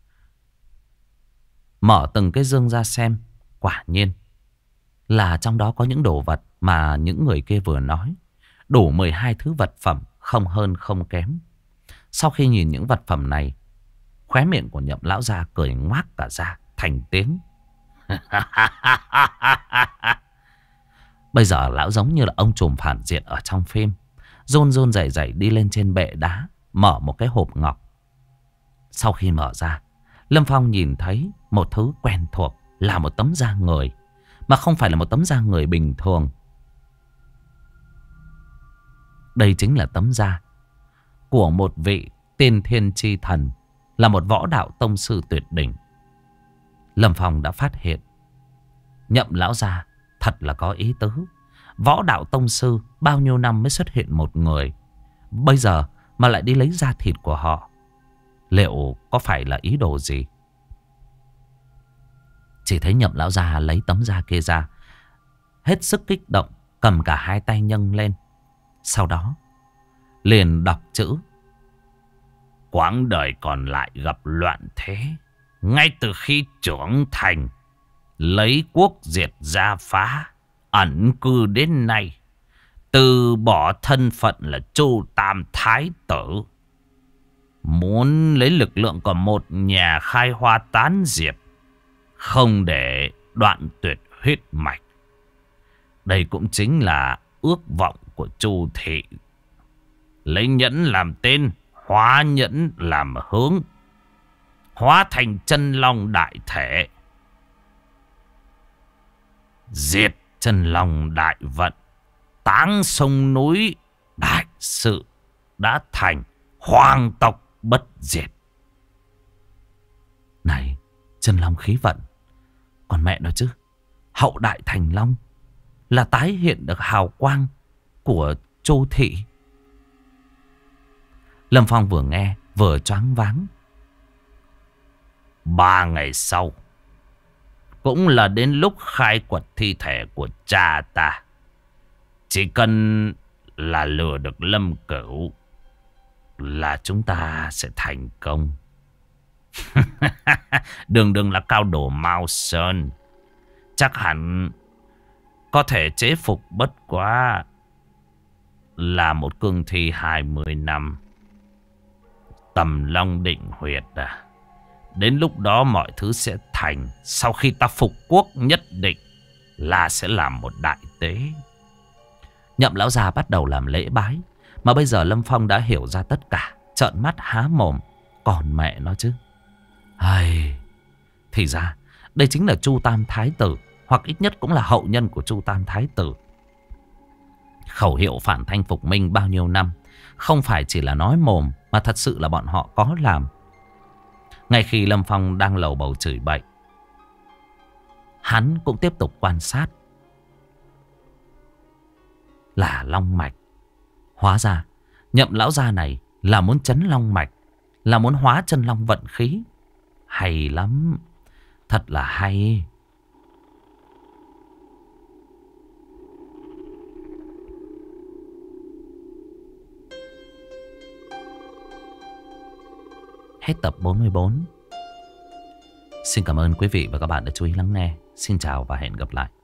mở từng cái dương ra xem. Quả nhiên là trong đó có những đồ vật mà những người kia vừa nói. Đủ 12 thứ vật phẩm, không hơn không kém. Sau khi nhìn những vật phẩm này, khóe miệng của Nhậm lão già cười ngoác cả ra thành tiếng. Bây giờ lão giống như là ông trùm phản diện ở trong phim. Run run rẩy rẩy đi lên trên bệ đá, mở một cái hộp ngọc. Sau khi mở ra, Lâm Phong nhìn thấy một thứ quen thuộc, là một tấm da người. Mà không phải là một tấm da người bình thường. Đây chính là tấm da của một vị tiên thiên chi thần, là một võ đạo tông sư tuyệt đỉnh. Lâm Phong đã phát hiện Nhậm lão già thật là có ý tứ. Võ đạo tông sư bao nhiêu năm mới xuất hiện một người, bây giờ mà lại đi lấy da thịt của họ, liệu có phải là ý đồ gì? Chỉ thấy Nhậm lão già lấy tấm da kia ra, hết sức kích động, cầm cả hai tay nâng lên. Sau đó liền đọc chữ: quãng đời còn lại gặp loạn thế, ngay từ khi trưởng thành, lấy quốc diệt gia phá, ẩn cư đến nay, từ bỏ thân phận là Chu Tam Thái tử, muốn lấy lực lượng của một nhà khai hoa tán diệp, không để đoạn tuyệt huyết mạch. Đây cũng chính là ước vọng của Chu thị. Lấy nhẫn làm tên, hóa nhẫn làm hướng, hóa thành chân long đại thể, diệt chân long đại vận, táng sông núi đại sự, đã thành hoàng tộc bất diệt. Này, chân long khí vận, còn mẹ nó chứ, hậu đại thành long là tái hiện được hào quang của Chu thị. Lâm Phong vừa nghe vừa choáng váng. 3 ngày sau, cũng là đến lúc khai quật thi thể của cha ta. Chỉ cần là lừa được Lâm Cửu là chúng ta sẽ thành công. Đường là cao đồ Mao Sơn, chắc hẳn có thể chế phục bất quá là một cương thi 20 năm. Tầm Long Định Huyệt à? Đến lúc đó mọi thứ sẽ thành. Sau khi ta phục quốc, nhất định là sẽ làm một đại tế. Nhậm lão già bắt đầu làm lễ bái. Mà bây giờ Lâm Phong đã hiểu ra tất cả, trợn mắt há mồm. Còn mẹ nó chứ. Ai... Thì ra đây chính là Chu Tam Thái tử, hoặc ít nhất cũng là hậu nhân của Chu Tam Thái tử. Khẩu hiệu phản thanh phục minh bao nhiêu năm, không phải chỉ là nói mồm, mà thật sự là bọn họ có làm. Ngay khi Lâm Phong đang lầu bầu chửi bậy, hắn cũng tiếp tục quan sát. Là long mạch. Hóa ra Nhậm lão gia này là muốn chấn long mạch, là muốn hóa chân long vận khí. Hay lắm, thật là hay. Hết tập 44. Xin cảm ơn quý vị và các bạn đã chú ý lắng nghe. Xin chào và hẹn gặp lại.